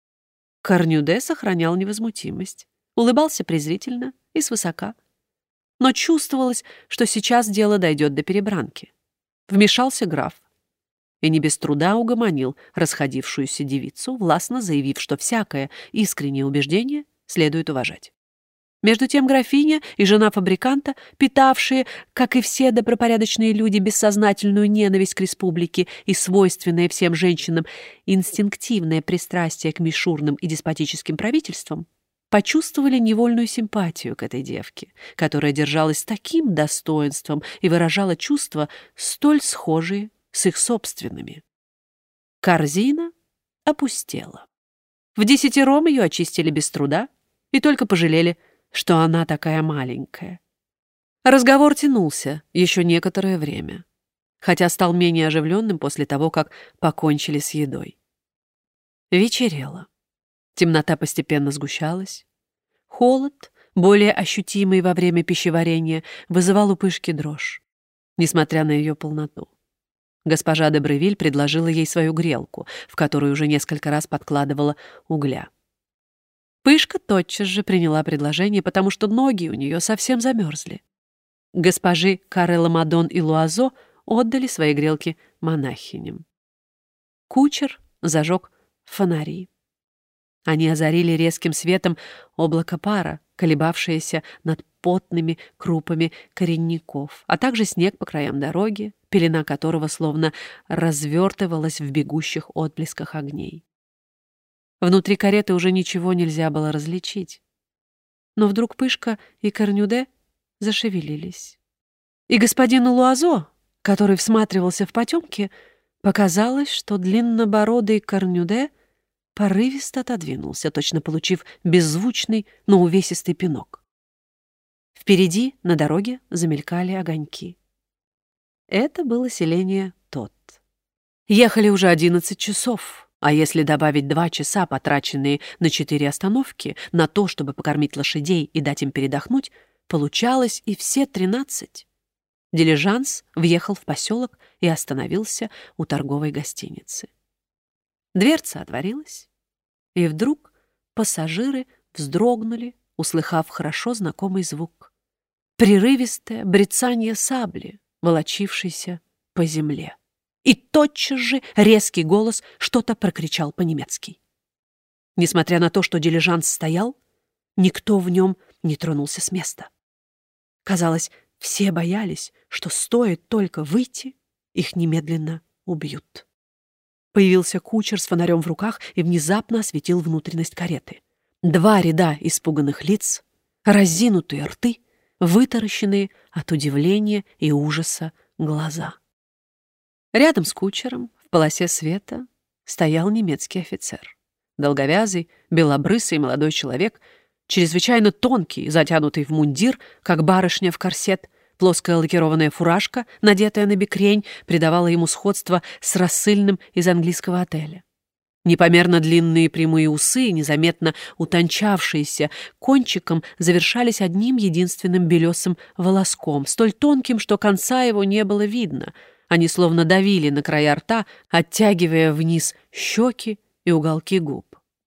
Корнюде сохранял невозмутимость, улыбался презрительно и свысока. Но чувствовалось, что сейчас дело дойдет до перебранки. Вмешался граф и не без труда угомонил расходившуюся девицу, властно заявив, что всякое искреннее убеждение следует уважать. Между тем графиня и жена фабриканта, питавшие, как и все добропорядочные люди, бессознательную ненависть к республике и свойственное всем женщинам инстинктивное пристрастие к мишурным и деспотическим правительствам, почувствовали невольную симпатию к этой девке, которая держалась с таким достоинством и выражала чувства, столь схожие с их собственными. Корзина опустела. Вдесятером ее очистили без труда и только пожалели, что она такая маленькая. Разговор тянулся еще некоторое время, хотя стал менее оживленным после того, как покончили с едой. Вечерело. Темнота постепенно сгущалась. Холод, более ощутимый во время пищеварения, вызывал у Пышки дрожь, несмотря на ее полноту. Госпожа де Бревиль предложила ей свою грелку, в которую уже несколько раз подкладывала угля. Пышка тотчас же приняла предложение, потому что ноги у нее совсем замерзли. Госпожи Карелла Мадон и Луазо отдали свои грелки монахиням. Кучер зажег фонари. Они озарили резким светом облако пара, колебавшееся над потными крупами коренников, а также снег по краям дороги, пелена которого словно развертывалась в бегущих отблесках огней. Внутри кареты уже ничего нельзя было различить. Но вдруг Пышка и Корнюде зашевелились. И господину Луазо, который всматривался в потемки, показалось, что длиннобородый Корнюде порывисто отодвинулся, точно получив беззвучный, но увесистый пинок. Впереди на дороге замелькали огоньки. Это было селение Тот. Ехали уже 11 часов, А если добавить 2 часа, потраченные на 4 остановки, на то, чтобы покормить лошадей и дать им передохнуть, получалось и все 13. Дилижанс въехал в поселок и остановился у торговой гостиницы. Дверца отворилась, и вдруг пассажиры вздрогнули, услыхав хорошо знакомый звук. Прерывистое брецание сабли, волочившейся по земле. И тотчас же резкий голос что-то прокричал по-немецки. Несмотря на то, что дилижанс стоял, никто в нем не тронулся с места. Казалось, все боялись, что стоит только выйти, их немедленно убьют. Появился кучер с фонарем в руках и внезапно осветил внутренность кареты. 2 ряда испуганных лиц, разинутые рты, вытаращенные от удивления и ужаса глаза. Рядом с кучером, в полосе света, стоял немецкий офицер. Долговязый, белобрысый молодой человек, чрезвычайно тонкий, затянутый в мундир, как барышня в корсет. Плоская лакированная фуражка, надетая на бекрень, придавала ему сходство с рассыльным из английского отеля. Непомерно длинные прямые усы, незаметно утончавшиеся кончиком, завершались одним единственным белесым волоском, столь тонким, что конца его не было видно. Они словно давили на края рта, оттягивая вниз щеки и уголки губ.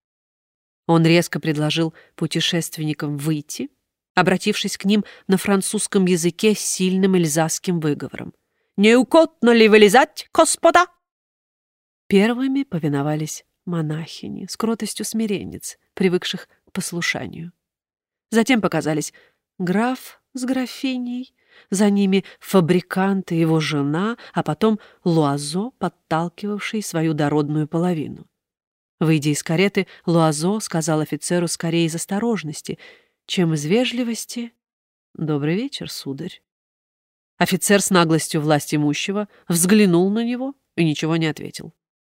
Он резко предложил путешественникам выйти, обратившись к ним на французском языке с сильным эльзасским выговором. «Не угодно ли вылезать, господа?» Первыми повиновались монахини с кротостью смиренниц, привыкших к послушанию. Затем показались граф с графиней, за ними фабрикант и его жена, а потом Луазо, подталкивавший свою дородную половину. Выйдя из кареты, Луазо сказал офицеру скорее из осторожности, чем из вежливости: «Добрый вечер, сударь». Офицер с наглостью властимущего взглянул на него и ничего не ответил.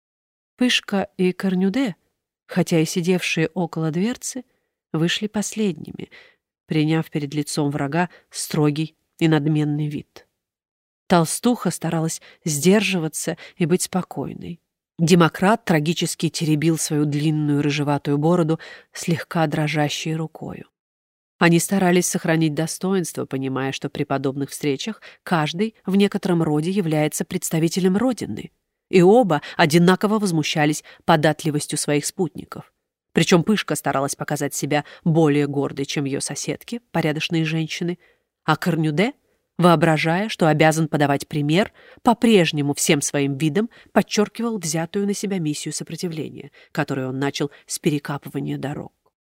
Пышка и Корнюде, хотя и сидевшие около дверцы, вышли последними, приняв перед лицом врага строгий и надменный вид. Толстуха старалась сдерживаться и быть спокойной. Демократ трагически теребил свою длинную рыжеватую бороду слегка дрожащей рукою. Они старались сохранить достоинство, понимая, что при подобных встречах каждый в некотором роде является представителем Родины, и оба одинаково возмущались податливостью своих спутников. Причем Пышка старалась показать себя более гордой, чем ее соседки, порядочные женщины, а Корнюде, воображая, что обязан подавать пример, по-прежнему всем своим видом подчеркивал взятую на себя миссию сопротивления, которую он начал с перекапывания дорог.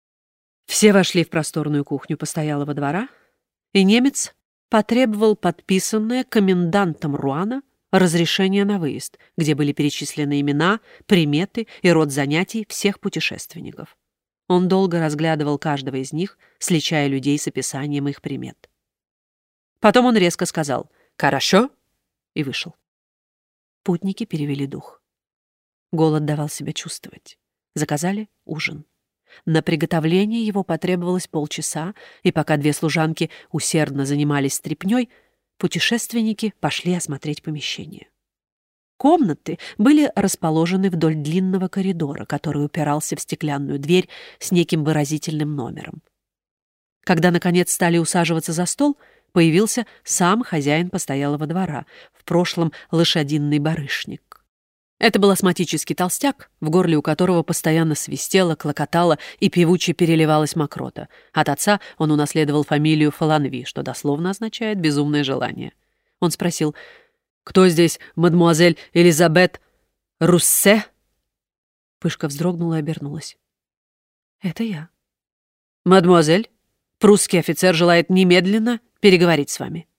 Все вошли в просторную кухню постоялого двора, и немец потребовал подписанное комендантом Руана разрешение на выезд, где были перечислены имена, приметы и род занятий всех путешественников. Он долго разглядывал каждого из них, сличая людей с описанием их примет. Потом он резко сказал «Хорошо» и вышел. Путники перевели дух. Голод давал себя чувствовать. Заказали ужин. На приготовление его потребовалось полчаса, и пока 2 служанки усердно занимались стряпнёй, путешественники пошли осмотреть помещение. Комнаты были расположены вдоль длинного коридора, который упирался в стеклянную дверь с неким выразительным номером. Когда, наконец, стали усаживаться за стол, появился сам хозяин постоялого двора, в прошлом лошадиный барышник. Это был астматический толстяк, в горле у которого постоянно свистело, клокотало и певуче переливалась мокрота. От отца он унаследовал фамилию Фаланви, что дословно означает «безумное желание». Он спросил: «Кто здесь мадемуазель Элизабет Руссе?» Пышка вздрогнула и обернулась. «Это я». «Мадемуазель, прусский офицер желает немедленно переговорить с вами».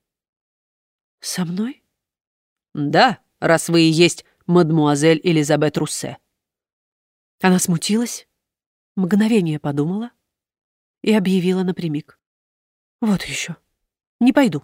«Со мной?» «Да, раз вы и есть мадемуазель Элизабет Руссе». Она смутилась, мгновение подумала и объявила напрямик: «Вот еще, не пойду».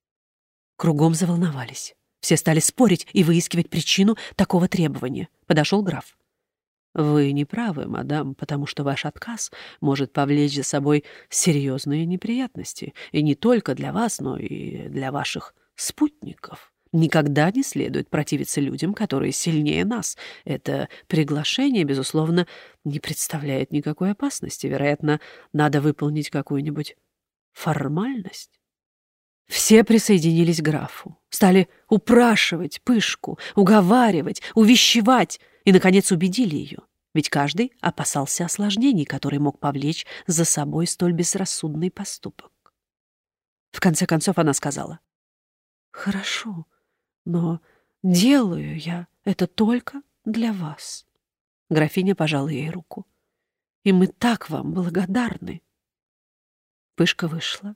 Кругом заволновались. Все стали спорить и выискивать причину такого требования. Подошел граф. «Вы не правы, мадам, потому что ваш отказ может повлечь за собой серьезные неприятности, и не только для вас, но и для ваших спутников. Никогда не следует противиться людям, которые сильнее нас. Это приглашение, безусловно, не представляет никакой опасности. Вероятно, надо выполнить какую-нибудь формальность. Все присоединились к графу, стали упрашивать Пышку, уговаривать, увещевать и, наконец, убедили ее. Ведь каждый опасался осложнений, который мог повлечь за собой столь безрассудный поступок. В конце концов она сказала: «Хорошо, но делаю я это только для вас». Графиня пожала ей руку. «И мы так вам благодарны». Пышка вышла.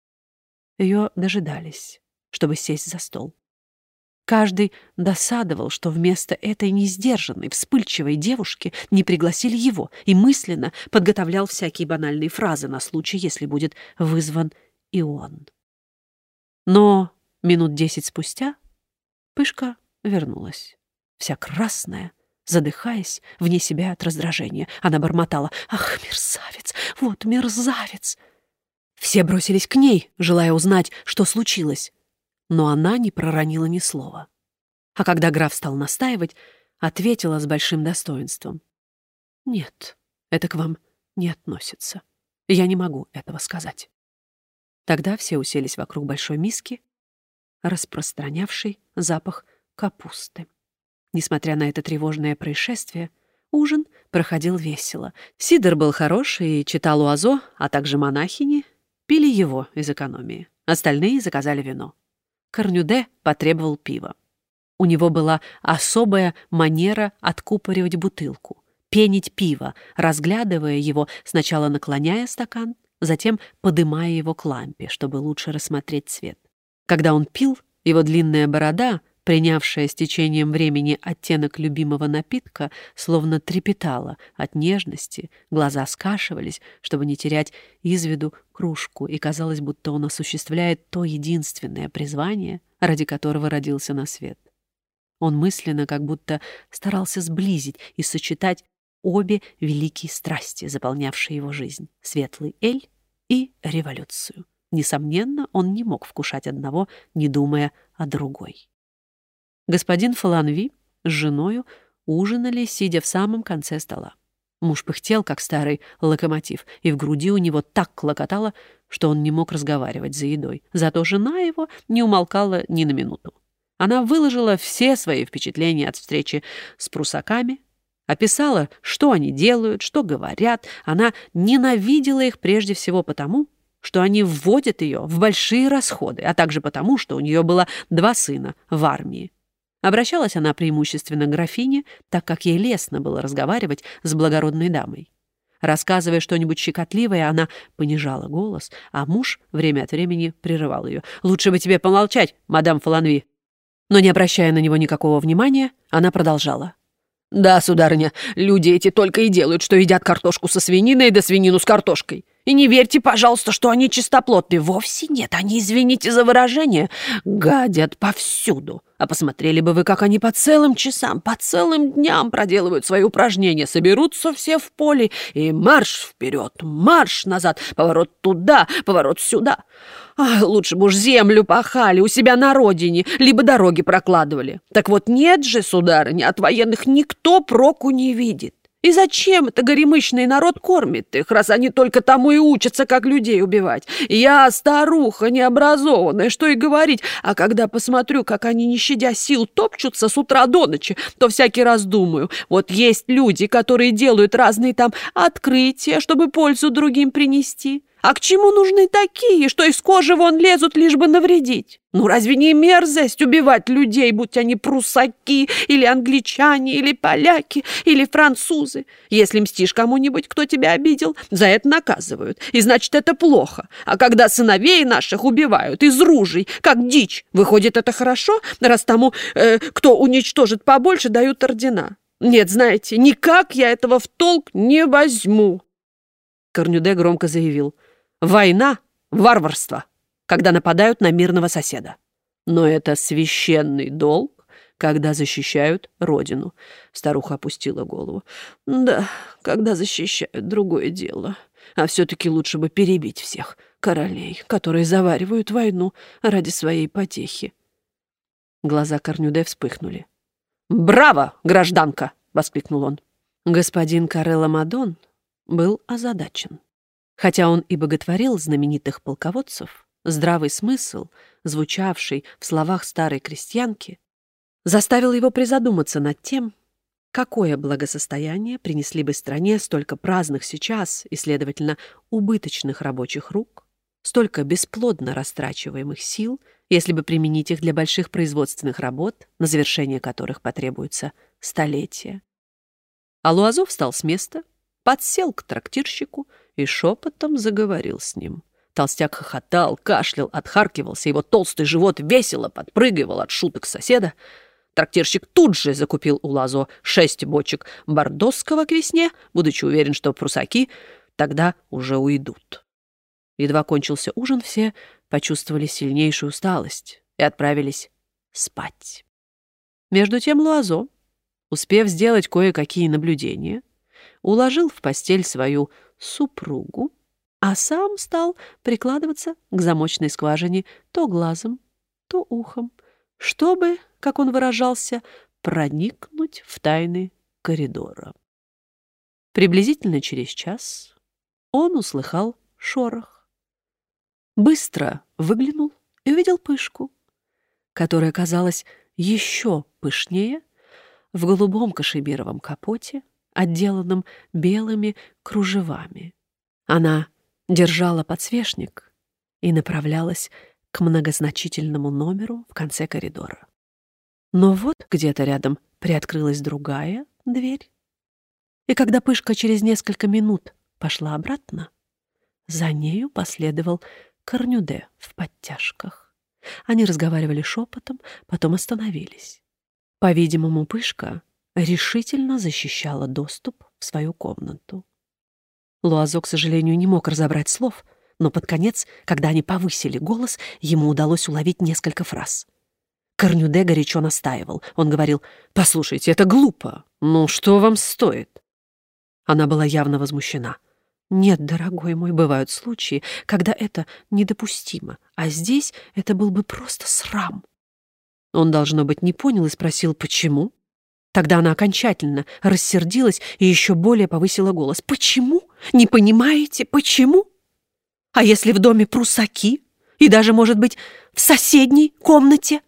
Ее дожидались, чтобы сесть за стол. Каждый досадовал, что вместо этой несдержанной, вспыльчивой девушки не пригласили его, и мысленно подготовлял всякие банальные фразы на случай, если будет вызван и он. Но минут 10 спустя Пышка вернулась, вся красная, задыхаясь, вне себя от раздражения. Она бормотала: «Ах, мерзавец! Вот мерзавец!» Все бросились к ней, желая узнать, что случилось. Но она не проронила ни слова. А когда граф стал настаивать, ответила с большим достоинством: «Нет, это к вам не относится. Я не могу этого сказать». Тогда все уселись вокруг большой миски, распространявшей запах капусты. Несмотря на это тревожное происшествие, ужин проходил весело. Сидор был хороший и читал Уазо, а также монахини пили его из экономии. Остальные заказали вино. Корнюде потребовал пива. У него была особая манера откупоривать бутылку, пенить пиво, разглядывая его, сначала наклоняя стакан, затем подымая его к лампе, чтобы лучше рассмотреть цвет. Когда он пил, его длинная борода, принявшая с течением времени оттенок любимого напитка, словно трепетала от нежности, глаза скашивались, чтобы не терять из виду кружку, и казалось, будто он осуществляет то единственное призвание, ради которого родился на свет. Он мысленно как будто старался сблизить и сочетать обе великие страсти, заполнявшие его жизнь — светлый эль и революцию. Несомненно, он не мог вкушать одного, не думая о другой. Господин Фоланви с женою ужинали, сидя в самом конце стола. Муж пыхтел, как старый локомотив, и в груди у него так клокотало, что он не мог разговаривать за едой. Зато жена его не умолкала ни на минуту. Она выложила все свои впечатления от встречи с прусаками, описала, что они делают, что говорят. Она ненавидела их прежде всего потому, что они вводят ее в большие расходы, а также потому, что у нее было 2 сына в армии. Обращалась она преимущественно к графине, так как ей лестно было разговаривать с благородной дамой. Рассказывая что-нибудь щекотливое, она понижала голос, а муж время от времени прерывал ее. «Лучше бы тебе помолчать, мадам Фоланви». Но, не обращая на него никакого внимания, она продолжала. «Да, сударыня, люди эти только и делают, что едят картошку со свининой да свинину с картошкой. И не верьте, пожалуйста, что они чистоплотные. Вовсе нет, они, извините за выражение, гадят повсюду. А посмотрели бы вы, как они по целым часам, по целым дням проделывают свои упражнения. Соберутся все в поле и марш вперед, марш назад, поворот туда, поворот сюда. Ах, лучше бы уж землю пахали у себя на родине, либо дороги прокладывали. Так вот нет же, сударыня, от военных никто проку не видит. И зачем это горемычный народ кормит их, раз они только тому и учатся, как людей убивать? Я старуха необразованная, что и говорить. А когда посмотрю, как они, не щадя сил, топчутся с утра до ночи, то всякий раз думаю, вот есть люди, которые делают разные там открытия, чтобы пользу другим принести. А к чему нужны такие, что из кожи вон лезут, лишь бы навредить? Ну разве не мерзость убивать людей, будь они прусаки, или англичане, или поляки, или французы? Если мстишь кому-нибудь, кто тебя обидел, за это наказывают, и значит, это плохо. А когда сыновей наших убивают из ружей, как дичь, выходит, это хорошо, раз тому, кто уничтожит побольше, дают ордена. Нет, знаете, никак я этого в толк не возьму. Корнюде громко заявил: «Война — варварство, когда нападают на мирного соседа. Но это священный долг, когда защищают родину». Старуха опустила голову. «Да, когда защищают, другое дело. А все-таки лучше бы перебить всех королей, которые заваривают войну ради своей потехи». Глаза Корнюде вспыхнули. «Браво, гражданка!» — воскликнул он. Господин Каре-Ламадон был озадачен. Хотя он и боготворил знаменитых полководцев, здравый смысл, звучавший в словах старой крестьянки, заставил его призадуматься над тем, какое благосостояние принесли бы стране столько праздных сейчас и, следовательно, убыточных рабочих рук, столько бесплодно растрачиваемых сил, если бы применить их для больших производственных работ, на завершение которых потребуется столетия. А Луазо встал с места, подсел к трактирщику и шепотом заговорил с ним. Толстяк хохотал, кашлял, отхаркивался, его толстый живот весело подпрыгивал от шуток соседа. Трактирщик тут же закупил у Луазо 6 бочек бордосского к весне, будучи уверен, что прусаки тогда уже уйдут. Едва кончился ужин, все почувствовали сильнейшую усталость и отправились спать. Между тем Луазо, успев сделать кое-какие наблюдения, уложил в постель свою супругу, а сам стал прикладываться к замочной скважине то глазом, то ухом, чтобы, как он выражался, проникнуть в тайны коридора. Приблизительно через час он услыхал шорох. Быстро выглянул и увидел Пышку, которая казалась еще пышнее в голубом кашемировом капоте, отделанном белыми кружевами. Она держала подсвечник и направлялась к многозначительному номеру в конце коридора. Но вот где-то рядом приоткрылась другая дверь, и когда Пышка через несколько минут пошла обратно, за нею последовал Корнюде в подтяжках. Они разговаривали шепотом, потом остановились. По-видимому, Пышка решительно защищала доступ в свою комнату. Луазо, к сожалению, не мог разобрать слов, но под конец, когда они повысили голос, ему удалось уловить несколько фраз. Корнюде горячо настаивал. Он говорил: «Послушайте, это глупо. Ну, что вам стоит?» Она была явно возмущена. «Нет, дорогой мой, бывают случаи, когда это недопустимо, а здесь это был бы просто срам». Он, должно быть, не понял и спросил, почему. Тогда она окончательно рассердилась и еще более повысила голос. «Почему? Не понимаете, почему? А если в доме прусаки? И даже, может быть, в соседней комнате?»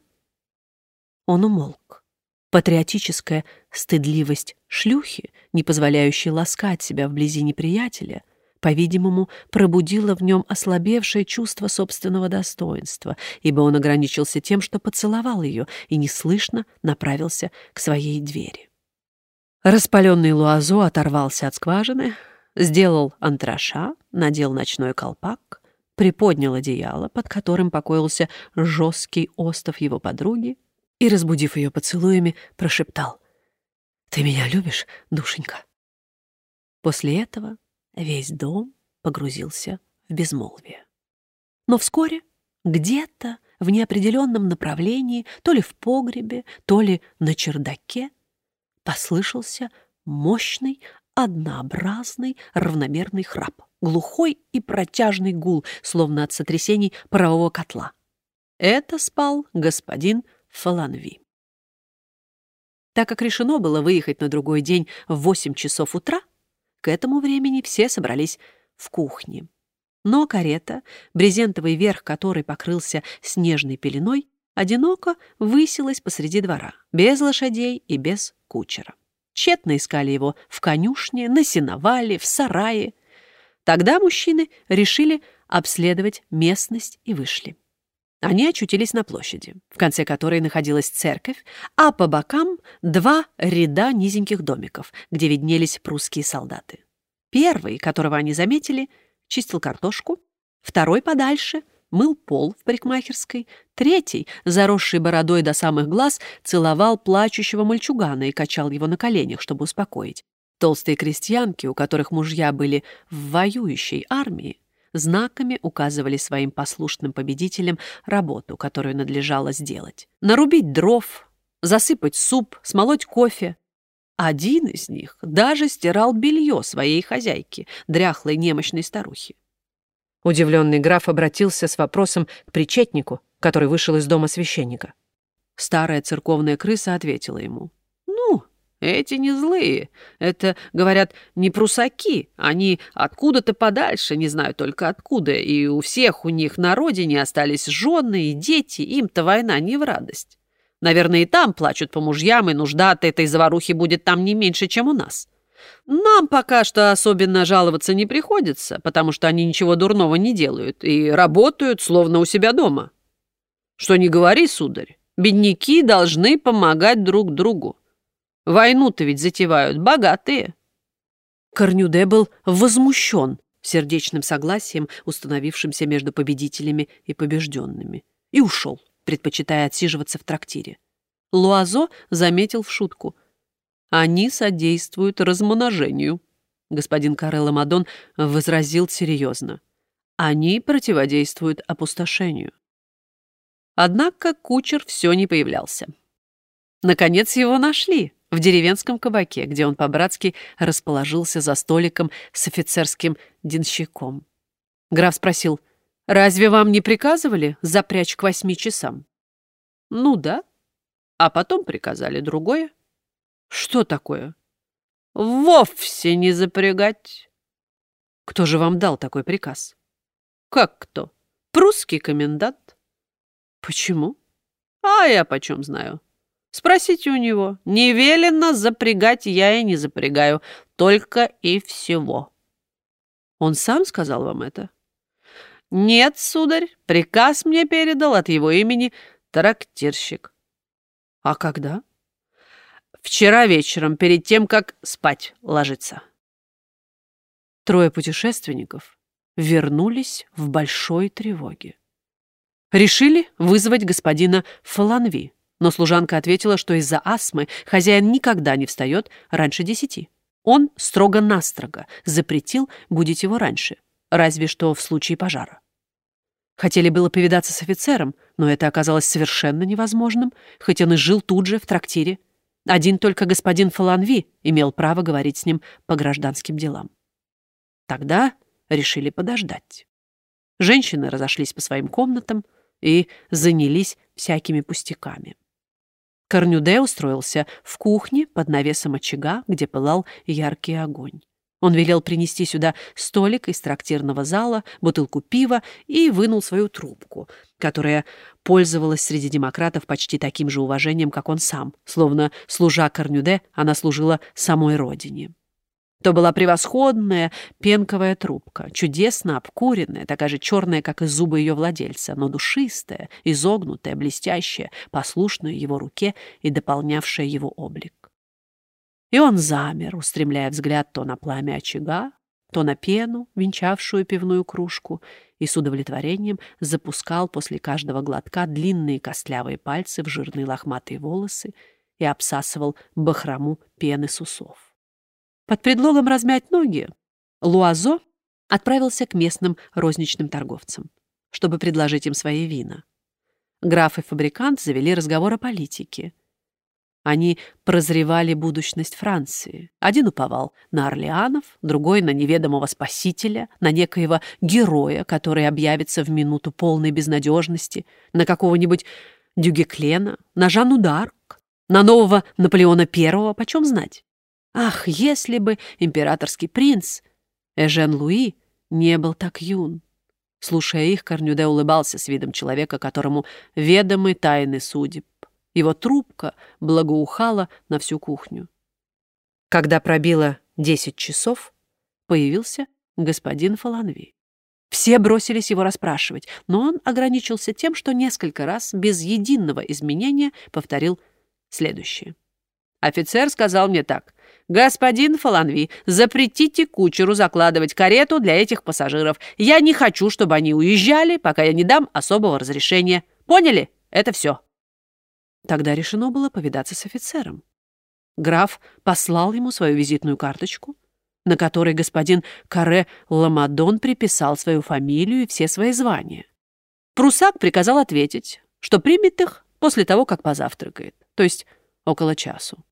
Он умолк. Патриотическая стыдливость шлюхи, не позволяющая ласкать себя вблизи неприятеля, по-видимому, пробудила в нем ослабевшее чувство собственного достоинства, ибо он ограничился тем, что поцеловал ее и неслышно направился к своей двери. Распаленный Луазо оторвался от скважины, сделал антраша, надел ночной колпак, приподнял одеяло, под которым покоился жесткий остов его подруги, и, разбудив ее поцелуями, прошептал: «Ты меня любишь, душенька?» После этого весь дом погрузился в безмолвие. Но вскоре где-то в неопределенном направлении, то ли в погребе, то ли на чердаке, послышался мощный, однообразный, равномерный храп, глухой и протяжный гул, словно от сотрясений парового котла. Это спал господин Фаланви. Так как решено было выехать на другой день в 8 часов утра, к этому времени все собрались в кухне. Но карета, брезентовый верх которой покрылся снежной пеленой, одиноко высилась посреди двора, без лошадей и без кучера. Тщетно искали его в конюшне, на сеновале, в сарае. Тогда мужчины решили обследовать местность и вышли. Они очутились на площади, в конце которой находилась церковь, а по бокам 2 ряда низеньких домиков, где виднелись прусские солдаты. Первый, которого они заметили, чистил картошку, второй подальше мыл пол в парикмахерской, третий, заросший бородой до самых глаз, целовал плачущего мальчугана и качал его на коленях, чтобы успокоить. Толстые крестьянки, у которых мужья были в воюющей армии, знаками указывали своим послушным победителям работу, которую надлежало сделать. Нарубить дров, засыпать суп, смолоть кофе. Один из них даже стирал белье своей хозяйки, дряхлой немощной старухи. Удивленный граф обратился с вопросом к причетнику, который вышел из дома священника. Старая церковная крыса ответила ему: «Ну, эти не злые. Это, говорят, не прусаки. Они откуда-то подальше, не знаю только откуда, и у всех у них на родине остались жены и дети, им-то война не в радость. Наверное, и там плачут по мужьям, и нужда от этой заварухи будет там не меньше, чем у нас. Нам пока что особенно жаловаться не приходится, потому что они ничего дурного не делают и работают, словно у себя дома. Что ни говори, сударь, бедняки должны помогать друг другу. Войну-то ведь затевают богатые». Корнюде был возмущен сердечным согласием, установившимся между победителями и побежденными, и ушел, предпочитая отсиживаться в трактире. Луазо заметил в шутку: «Они содействуют размножению». Господин Каре Ламадон возразил серьезно: «Они противодействуют опустошению». Однако кучер все не появлялся. Наконец его нашли в деревенском кабаке, где он по-братски расположился за столиком с офицерским денщиком. Граф спросил: «Разве вам не приказывали запрячь к 8 часам?» «Ну да. А потом приказали другое». «Что такое?» «Вовсе не запрягать». «Кто же вам дал такой приказ?» «Как кто? Прусский комендант». «Почему?» «А я почем знаю? Спросите у него. Не велено запрягать, я и не запрягаю. Только и всего». «Он сам сказал вам это?» «Нет, сударь, приказ мне передал от его имени трактирщик». «А когда?» «Вчера вечером, перед тем, как спать ложиться». Трое путешественников вернулись в большой тревоге. Решили вызвать господина Фаланви, но служанка ответила, что из-за астмы хозяин никогда не встает раньше 10. Он строго-настрого запретил будить его раньше, разве что в случае пожара. Хотели было повидаться с офицером, но это оказалось совершенно невозможным, хоть он и жил тут же, в трактире. Один только господин Фаланви имел право говорить с ним по гражданским делам. Тогда решили подождать. Женщины разошлись по своим комнатам и занялись всякими пустяками. Корнюде устроился в кухне под навесом очага, где пылал яркий огонь. Он велел принести сюда столик из трактирного зала, бутылку пива и вынул свою трубку, которая пользовалась среди демократов почти таким же уважением, как он сам, словно, служа Корнюде, она служила самой родине. То была превосходная пенковая трубка, чудесно обкуренная, такая же черная, как и зубы ее владельца, но душистая, изогнутая, блестящая, послушная его руке и дополнявшая его облик. И он замер, устремляя взгляд то на пламя очага, то на пену, венчавшую пивную кружку, и с удовлетворением запускал после каждого глотка длинные костлявые пальцы в жирные лохматые волосы и обсасывал бахрому пены с усов. Под предлогом размять ноги Луазо отправился к местным розничным торговцам, чтобы предложить им свои вина. Граф и фабрикант завели разговор о политике. Они прозревали будущность Франции. Один уповал на Орлеанов, другой — на неведомого спасителя, на некоего героя, который объявится в минуту полной безнадежности, на какого-нибудь Дюгеклена, на Жанну д'Арк, на нового Наполеона I, почем знать. Ах, если бы императорский принц Эжен Луи не был так юн! Слушая их, Корнюде улыбался с видом человека, которому ведомы тайны судеб. Его трубка благоухала на всю кухню. Когда пробило 10 часов, появился господин Фаланви. Все бросились его расспрашивать, но он ограничился тем, что несколько раз, без единого изменения, повторил следующее. «Офицер сказал мне так: господин Фаланви, запретите кучеру закладывать карету для этих пассажиров. Я не хочу, чтобы они уезжали, пока я не дам особого разрешения. Поняли? Это все». Тогда решено было повидаться с офицером. Граф послал ему свою визитную карточку, на которой господин Каре Ламадон приписал свою фамилию и все свои звания. Прусак приказал ответить, что примет их после того, как позавтракает, то есть около часу.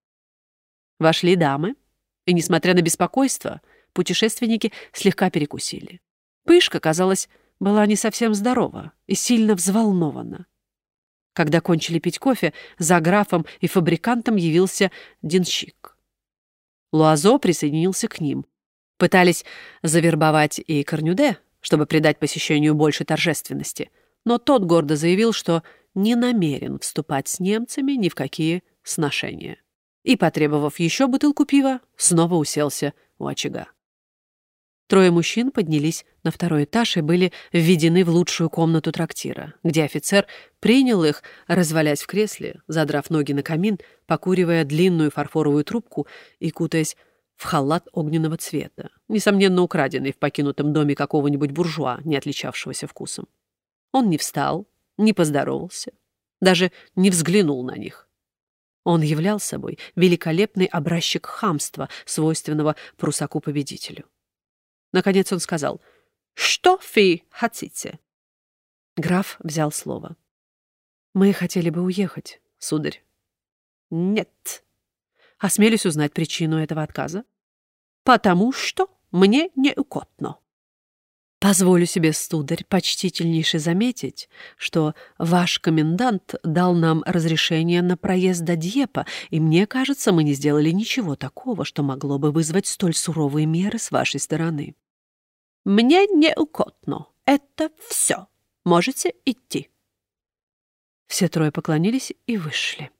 Вошли дамы, и, несмотря на беспокойство, путешественники слегка перекусили. Пышка, казалось, была не совсем здорова и сильно взволнована. Когда кончили пить кофе, за графом и фабрикантом явился денщик. Луазо присоединился к ним. Пытались завербовать и Корнюде, чтобы придать посещению больше торжественности, но тот гордо заявил, что не намерен вступать с немцами ни в какие сношения. И, потребовав еще бутылку пива, снова уселся у очага. Трое мужчин поднялись на второй этаж и были введены в лучшую комнату трактира, где офицер принял их, развалясь в кресле, задрав ноги на камин, покуривая длинную фарфоровую трубку и кутаясь в халат огненного цвета, несомненно украденный в покинутом доме какого-нибудь буржуа, не отличавшегося вкусом. Он не встал, не поздоровался, даже не взглянул на них. Он являл собой великолепный образчик хамства, свойственного прусаку-победителю. Наконец он сказал: «Что вы хотите?» Граф взял слово. «Мы хотели бы уехать, сударь». «Нет». «Осмелюсь узнать причину этого отказа?» «Потому что мне не угодно». «Позволю себе, сударь, почтительнейше заметить, что ваш комендант дал нам разрешение на проезд до Дьепа, и мне кажется, мы не сделали ничего такого, что могло бы вызвать столь суровые меры с вашей стороны». «Мне не угодно. Это все. Можете идти». Все трое поклонились и вышли.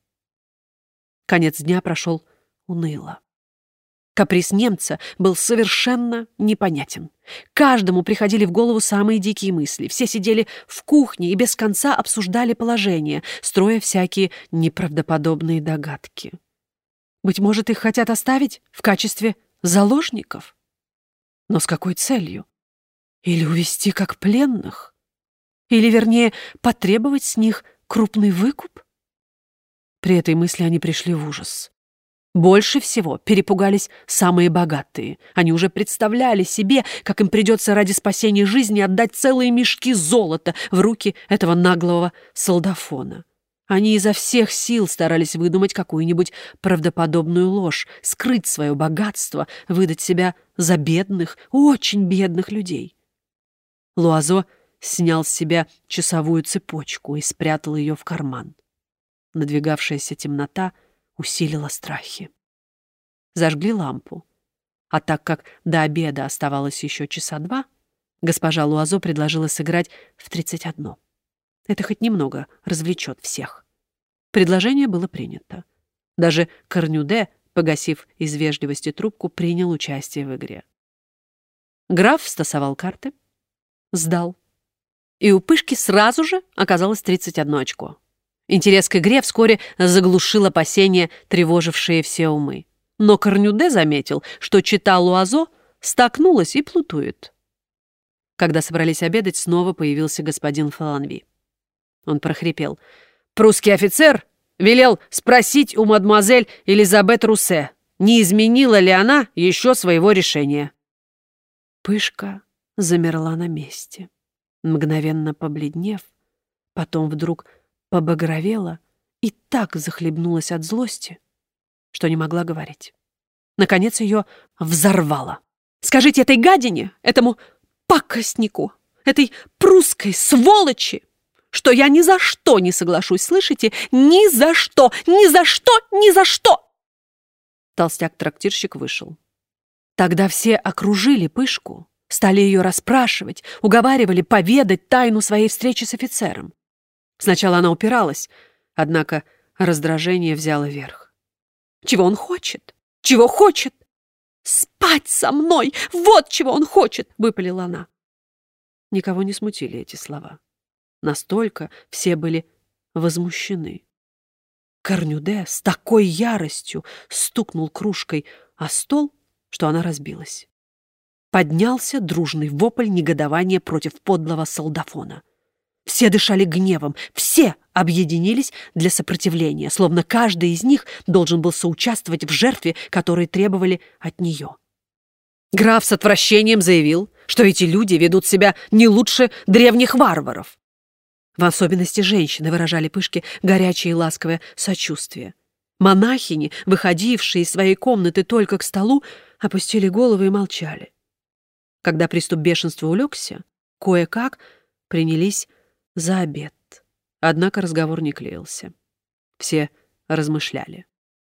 Конец дня прошел уныло. Каприз немца был совершенно непонятен. Каждому приходили в голову самые дикие мысли. Все сидели в кухне и без конца обсуждали положение, строя всякие неправдоподобные догадки. Быть может, их хотят оставить в качестве заложников? Но с какой целью? Или увести как пленных? Или, вернее, потребовать с них крупный выкуп? При этой мысли они пришли в ужас. Больше всего перепугались самые богатые. Они уже представляли себе, как им придется ради спасения жизни отдать целые мешки золота в руки этого наглого солдафона. Они изо всех сил старались выдумать какую-нибудь правдоподобную ложь, скрыть свое богатство, выдать себя за бедных, очень бедных людей. Луазо снял с себя часовую цепочку и спрятал ее в карман. Надвигавшаяся темнота усилила страхи. Зажгли лампу. А так как до обеда оставалось еще часа два, госпожа Луазо предложила сыграть в 31. Это хоть немного развлечет всех. Предложение было принято. Даже Корнюде, погасив из вежливости трубку, принял участие в игре. Граф стасовал карты, сдал. И у Пышки сразу же оказалось 31 очко. Интерес к игре вскоре заглушил опасения, тревожившие все умы. Но Корнюде заметил, что чета Луазо столкнулась и плутует. Когда собрались обедать, снова появился господин Фаланви. Он прохрипел: «Прусский офицер велел спросить у мадемуазель Элизабет Руссе, не изменила ли она еще своего решения». Пышка замерла на месте, мгновенно побледнев, потом вдруг побагровела и так захлебнулась от злости, что не могла говорить. Наконец ее взорвало. «Скажите этой гадине, этому пакостнику, этой прусской сволочи, что я ни за что не соглашусь, слышите? Ни за что! Ни за что! Ни за что!» Толстяк-трактирщик вышел. Тогда все окружили Пышку, стали ее расспрашивать, уговаривали поведать тайну своей встречи с офицером. Сначала она упиралась, однако раздражение взяло верх. «Чего он хочет? Чего хочет? Спать со мной! Вот чего он хочет!» — выпалила она. Никого не смутили эти слова. Настолько все были возмущены. Корнюде с такой яростью стукнул кружкой о стол, что она разбилась. Поднялся дружный вопль негодования против подлого солдафона. Все дышали гневом, все объединились для сопротивления, словно каждый из них должен был соучаствовать в жертве, которую требовали от нее. Граф с отвращением заявил, что эти люди ведут себя не лучше древних варваров. В особенности женщины выражали Пышке горячее и ласковое сочувствие. Монахини, выходившие из своей комнаты только к столу, опустили головы и молчали. Когда приступ бешенства улегся, кое-как принялись за обед. Однако разговор не клеился. Все размышляли.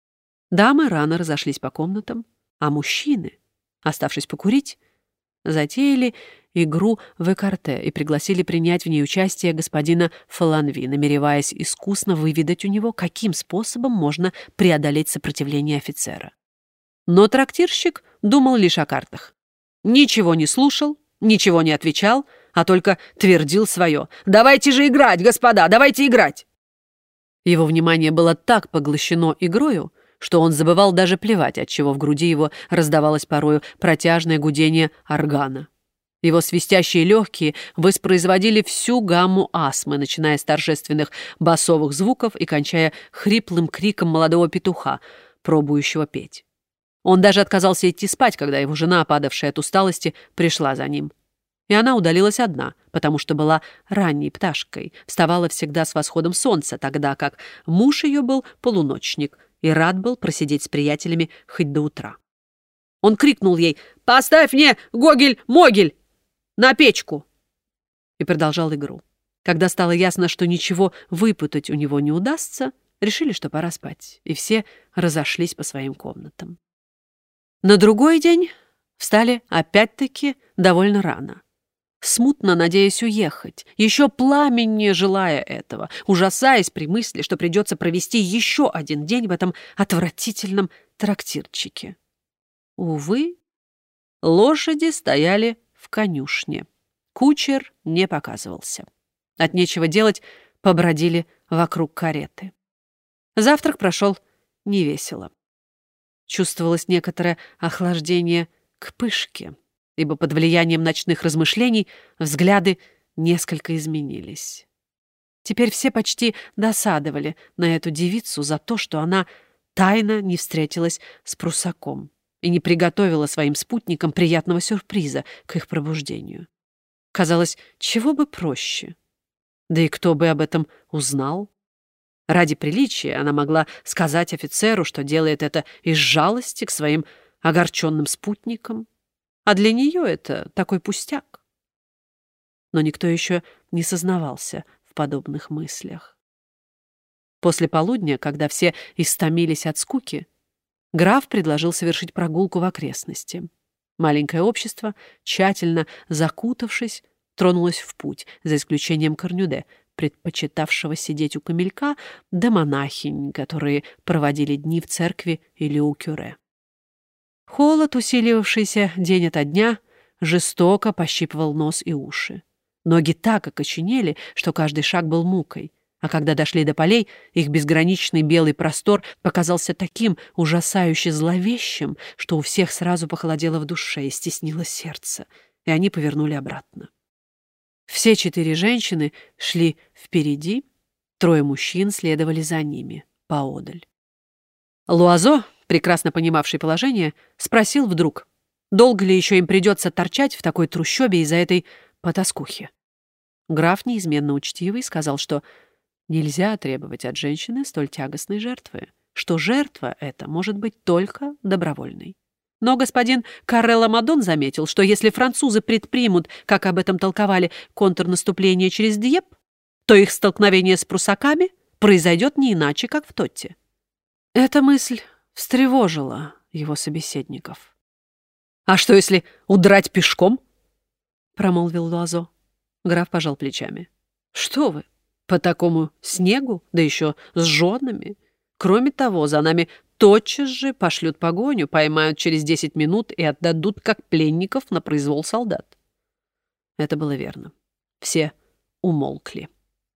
Дамы рано разошлись по комнатам, а мужчины, оставшись покурить, затеяли игру в экарте и пригласили принять в ней участие господина Фаланви, намереваясь искусно выведать у него, каким способом можно преодолеть сопротивление офицера. Но трактирщик думал лишь о картах. Ничего не слушал, ничего не отвечал, а только твердил свое: «Давайте же играть, господа, давайте играть!» Его внимание было так поглощено игрою, что он забывал даже плевать, отчего в груди его раздавалось порою протяжное гудение органа. Его свистящие легкие воспроизводили всю гамму астмы, начиная с торжественных басовых звуков и кончая хриплым криком молодого петуха, пробующего петь. Он даже отказался идти спать, когда его жена, падавшая от усталости, пришла за ним. И она удалилась одна, потому что была ранней пташкой, вставала всегда с восходом солнца, тогда как муж ее был полуночник и рад был просидеть с приятелями хоть до утра. Он крикнул ей: «Поставь мне Гогель-Могель на печку!» и продолжал игру. Когда стало ясно, что ничего выпутать у него не удастся, решили, что пора спать, и все разошлись по своим комнатам. На другой день встали опять-таки довольно рано, смутно надеясь уехать, еще пламеннее желая этого, ужасаясь при мысли, что придется провести еще один день в этом отвратительном трактирчике. Увы, лошади стояли в конюшне. Кучер не показывался. От нечего делать побродили вокруг кареты. Завтрак прошел невесело. Чувствовалось некоторое охлаждение к пышке, ибо под влиянием ночных размышлений взгляды несколько изменились. Теперь все почти досадовали на эту девицу за то, что она тайно не встретилась с прусаком и не приготовила своим спутникам приятного сюрприза к их пробуждению. Казалось, чего бы проще. Да и кто бы об этом узнал? Ради приличия она могла сказать офицеру, что делает это из жалости к своим огорченным спутникам, а для нее это такой пустяк. Но никто еще не сознавался в подобных мыслях. После полудня, когда все истомились от скуки, граф предложил совершить прогулку в окрестности. Маленькое общество, тщательно закутавшись, тронулось в путь, за исключением Корнюде, предпочитавшего сидеть у камелька, да монахинь, которые проводили дни в церкви или у кюре. Холод, усиливавшийся день ото дня, жестоко пощипывал нос и уши. Ноги так окоченели, что каждый шаг был мукой, а когда дошли до полей, их безграничный белый простор показался таким ужасающе зловещим, что у всех сразу похолодело в душе и стеснило сердце, и они повернули обратно. Все 4 женщины шли впереди, 3 мужчин следовали за ними, поодаль. Луазо, прекрасно понимавший положение, спросил вдруг, долго ли еще им придется торчать в такой трущобе из-за этой потаскухи. Граф, неизменно учтивый, сказал, что нельзя требовать от женщины столь тягостной жертвы, что жертва эта может быть только добровольной. Но господин Карре-Ламадон заметил, что если французы предпримут, как об этом толковали, контрнаступление через Дьепп, то их столкновение с прусаками произойдет не иначе, как в Тотте. Эта мысль встревожила его собеседников. «А что, если удрать пешком?» — промолвил Луазо. Граф пожал плечами. «Что вы, по такому снегу, да еще с женами? Кроме того, за нами тотчас же пошлют погоню, поймают через 10 минут и отдадут как пленников на произвол солдат». Это было верно. Все умолкли.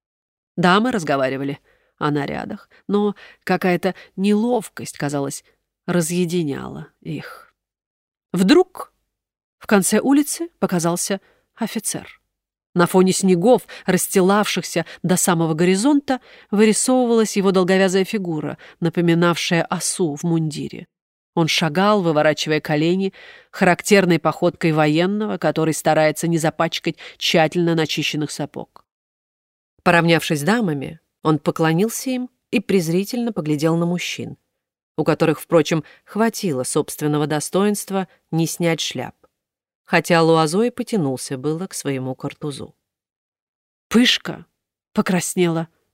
Дамы разговаривали о нарядах, но какая-то неловкость, казалось, разъединяла их. Вдруг в конце улицы показался офицер. На фоне снегов, расстилавшихся до самого горизонта, вырисовывалась его долговязая фигура, напоминавшая осу в мундире. Он шагал, выворачивая колени, характерной походкой военного, который старается не запачкать тщательно начищенных сапог. Поравнявшись с дамами, он поклонился им и презрительно поглядел на мужчин, у которых, впрочем, хватило собственного достоинства не снять шляп, хотя Луазо и потянулся было к своему картузу. Пышка покраснела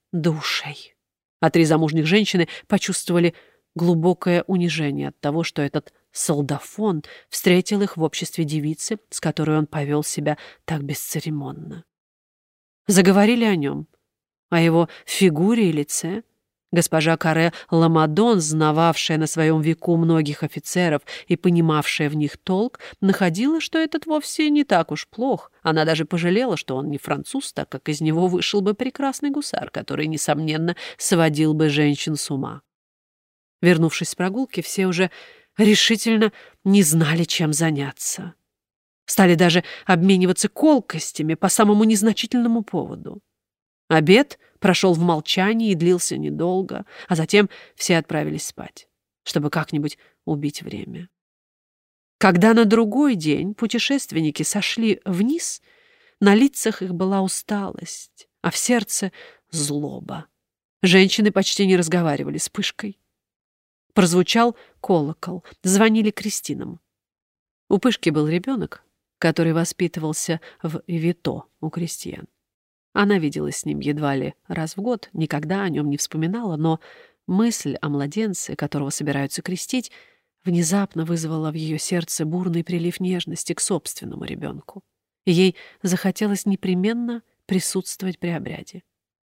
до ушей. А три замужних женщины почувствовали глубокое унижение от того, что этот солдафон встретил их в обществе девицы, с которой он повел себя так бесцеремонно. Заговорили о нем, о его фигуре и лице. Госпожа Каре Ламадон, знававшая на своем веку многих офицеров и понимавшая в них толк, находила, что этот вовсе не так уж плох. Она даже пожалела, что он не француз, так как из него вышел бы прекрасный гусар, который, несомненно, сводил бы женщин с ума. Вернувшись с прогулки, все уже решительно не знали, чем заняться. Стали даже обмениваться колкостями по самому незначительному поводу. Обед прошел в молчании и длился недолго, а затем все отправились спать, чтобы как-нибудь убить время. Когда на другой день путешественники сошли вниз, на лицах их была усталость, а в сердце — злоба. Женщины почти не разговаривали с Пышкой. Прозвучал колокол, звонили крестинам. У Пышки был ребенок, который воспитывался в Вито у крестьян. Она виделась с ним едва ли раз в год, никогда о нем не вспоминала, но мысль о младенце, которого собираются крестить, внезапно вызвала в ее сердце бурный прилив нежности к собственному ребенку. И ей захотелось непременно присутствовать при обряде.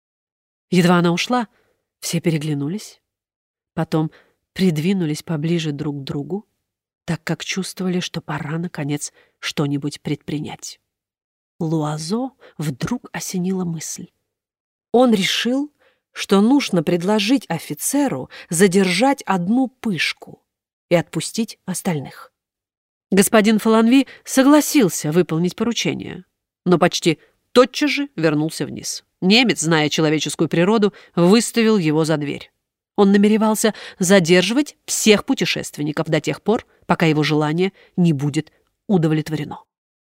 Едва она ушла, все переглянулись, потом придвинулись поближе друг к другу, так как чувствовали, что пора, наконец, что-нибудь предпринять. Луазо вдруг осенила мысль. Он решил, что нужно предложить офицеру задержать одну Пышку и отпустить остальных. Господин Фаланви согласился выполнить поручение, но почти тотчас же вернулся вниз. Немец, зная человеческую природу, выставил его за дверь. Он намеревался задерживать всех путешественников до тех пор, пока его желание не будет удовлетворено.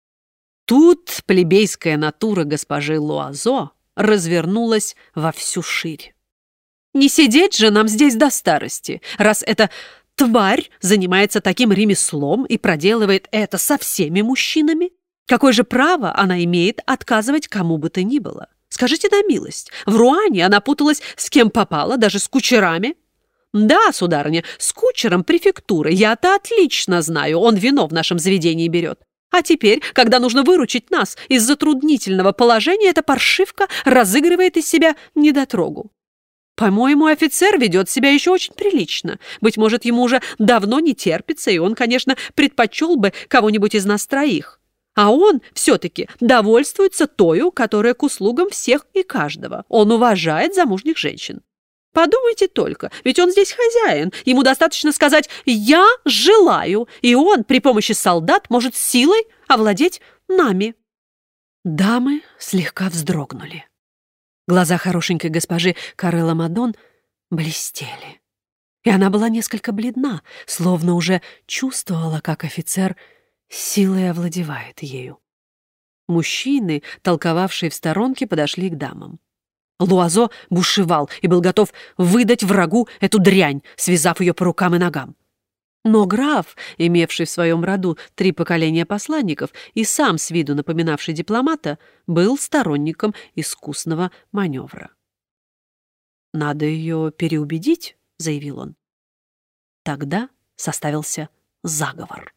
Тут плебейская натура госпожи Луазо развернулась во всю ширь. Не сидеть же нам здесь до старости, раз эта тварь занимается таким ремеслом и проделывает это со всеми мужчинами. Какое же право она имеет отказывать кому бы то ни было? Скажите на милость, в Руане она путалась с кем попало, даже с кучерами? Да, сударыня, с кучером префектуры. Я-то отлично знаю, он вино в нашем заведении берет. А теперь, когда нужно выручить нас из затруднительного положения, эта паршивка разыгрывает из себя недотрогу. По-моему, офицер ведет себя еще очень прилично. Быть может, ему уже давно не терпится, и он, конечно, предпочел бы кого-нибудь из нас троих. А он все-таки довольствуется тою, которая к услугам всех и каждого. Он уважает замужних женщин. Подумайте только, ведь он здесь хозяин. Ему достаточно сказать «я желаю», и он при помощи солдат может силой овладеть нами. Дамы слегка вздрогнули. Глаза хорошенькой госпожи Каре Ламадон блестели, и она была несколько бледна, словно уже чувствовала, как офицер силой овладевает ею. Мужчины, толковавшие в сторонке, подошли к дамам. Луазо бушевал и был готов выдать врагу эту дрянь, связав ее по рукам и ногам. Но граф, имевший в своем роду 3 поколения посланников и сам с виду напоминавший дипломата, был сторонником искусного маневра. «Надо ее переубедить», — заявил он. Тогда составился заговор.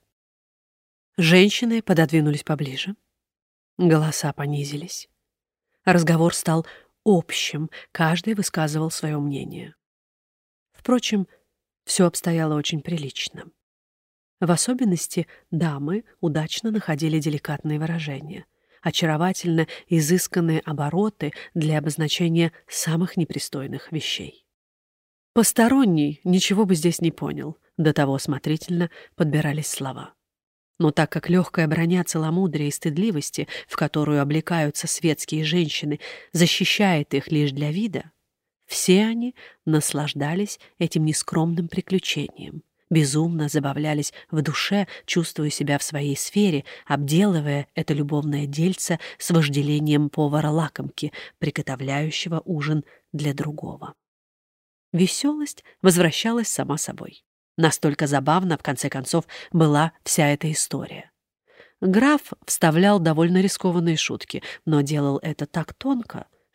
Женщины пододвинулись поближе. Голоса понизились. Разговор стал общим, каждый высказывал свое мнение. Впрочем, все обстояло очень прилично. В особенности дамы удачно находили деликатные выражения, очаровательно изысканные обороты для обозначения самых непристойных вещей. Посторонний ничего бы здесь не понял, до того осмотрительно подбирались слова. Но так как легкая броня целомудрия и стыдливости, в которую облекаются светские женщины, защищает их лишь для вида, все они наслаждались этим нескромным приключением, безумно забавлялись в душе, чувствуя себя в своей сфере, обделывая это любовное дельце с вожделением повара-лакомки, приготовляющего ужин для другого. Веселость возвращалась сама собой. Настолько забавно, в конце концов, была вся эта история. Граф вставлял довольно рискованные шутки, но делал это так тонко,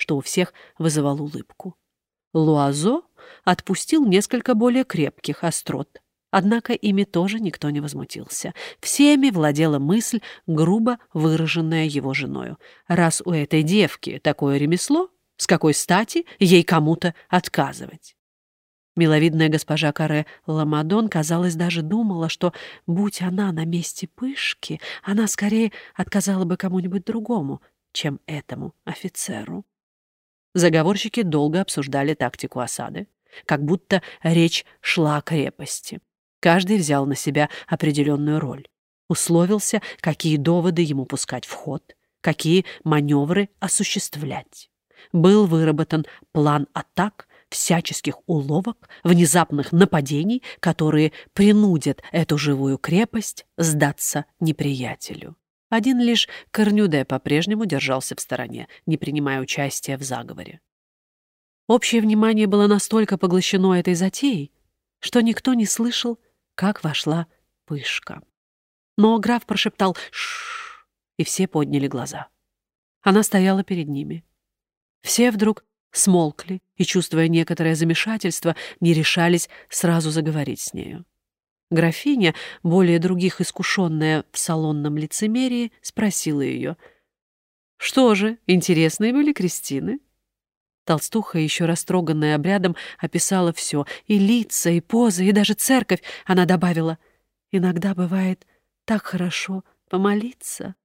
что у всех вызывал улыбку. Луазо отпустил несколько более крепких острот. Однако ими тоже никто не возмутился. Всеми владела мысль, грубо выраженная его женою. Раз у этой девки такое ремесло, с какой стати ей кому-то отказывать? Миловидная госпожа Каре Ламадон, казалось, даже думала, что, будь она на месте Пышки, она скорее отказала бы кому-нибудь другому, чем этому офицеру. Заговорщики долго обсуждали тактику осады, как будто речь шла о крепости. Каждый взял на себя определенную роль, условился, какие доводы ему пускать в ход, какие маневры осуществлять. Был выработан план атак, всяческих уловок, внезапных нападений, которые принудят эту живую крепость сдаться неприятелю. Один лишь Корнюде по-прежнему держался в стороне, не принимая участия в заговоре. Общее внимание было настолько поглощено этой затеей, что никто не слышал, как вошла Пышка. Но граф прошептал «Ш-ш-ш», и все подняли глаза. Она стояла перед ними. Все вдруг смолкли и, чувствуя некоторое замешательство, не решались сразу заговорить с нею. Графиня, более других искушенная в салонном лицемерии, спросила ее: «Что же, интересные были крестины?» Толстуха, еще растроганная обрядом, описала все: и лица, и позы, и даже церковь. Она добавила: «Иногда бывает так хорошо помолиться».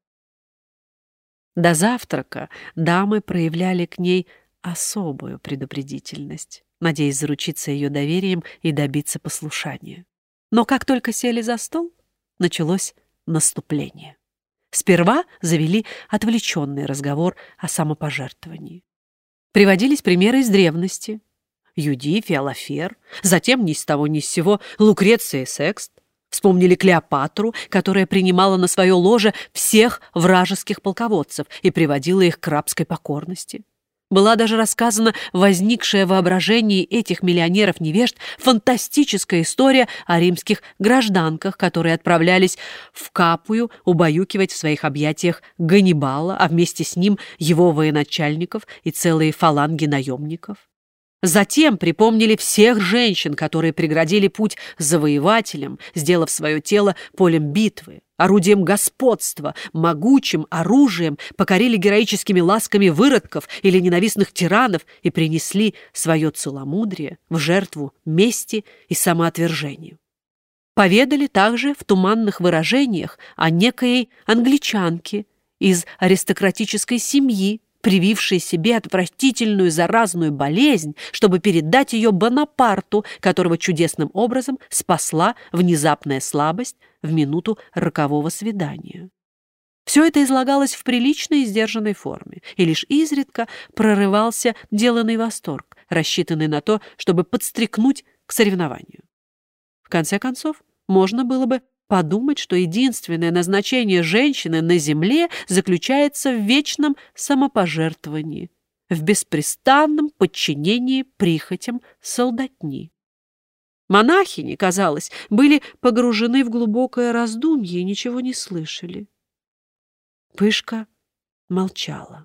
До завтрака дамы проявляли к ней особую предупредительность, надеясь заручиться ее доверием и добиться послушания. Но как только сели за стол, началось наступление. Сперва завели отвлеченный разговор о самопожертвовании. Приводились примеры из древности. Юдиф и Алафер, затем ни с того ни с сего Лукреция и Секст. Вспомнили Клеопатру, которая принимала на свое ложе всех вражеских полководцев и приводила их к рабской покорности. Была даже рассказана возникшая в воображении этих миллионеров-невежд фантастическая история о римских гражданках, которые отправлялись в Капую убаюкивать в своих объятиях Ганнибала, а вместе с ним его военачальников и целые фаланги наемников. Затем припомнили всех женщин, которые преградили путь завоевателям, сделав свое тело полем битвы, орудием господства, могучим оружием, покорили героическими ласками выродков или ненавистных тиранов и принесли свое целомудрие в жертву мести и самоотвержению. Поведали также в туманных выражениях о некой англичанке из аристократической семьи, привившей себе отвратительную заразную болезнь, чтобы передать ее Бонапарту, которого чудесным образом спасла внезапная слабость в минуту рокового свидания. Все это излагалось в приличной и сдержанной форме, и лишь изредка прорывался деланный восторг, рассчитанный на то, чтобы подстрекнуть к соревнованию. В конце концов, можно было бы подумать, что единственное назначение женщины на земле заключается в вечном самопожертвовании, в беспрестанном подчинении прихотям солдатни. Монахини, казалось, были погружены в глубокое раздумье и ничего не слышали. Пышка молчала.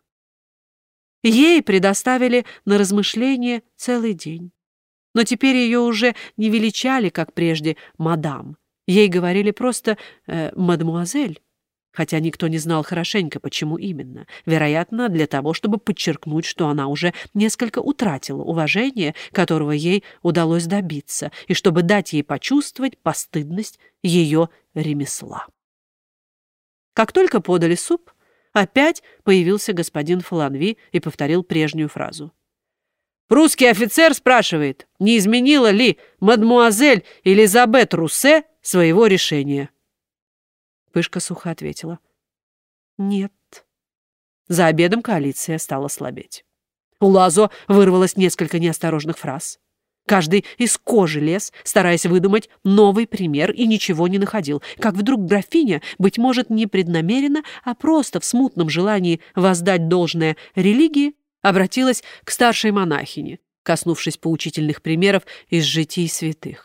Ей предоставили на размышление целый день. Но теперь ее уже не величали, как прежде, мадам. Ей говорили просто «мадемуазель», хотя никто не знал хорошенько, почему именно. Вероятно, для того, чтобы подчеркнуть, что она уже несколько утратила уважение, которого ей удалось добиться, и чтобы дать ей почувствовать постыдность ее ремесла. Как только подали суп, опять появился господин Фаланви и повторил прежнюю фразу. «Прусский офицер спрашивает, не изменила ли мадемуазель Элизабет Руссе своего решения?» Пышка сухо ответила: «Нет». За обедом коалиция стала слабеть. У Луазо вырвалось несколько неосторожных фраз. Каждый из кожи лез, стараясь выдумать новый пример, и ничего не находил. Как вдруг графиня, быть может, не преднамеренно, а просто в смутном желании воздать должное религии, обратилась к старшей монахине, коснувшись поучительных примеров из житий святых.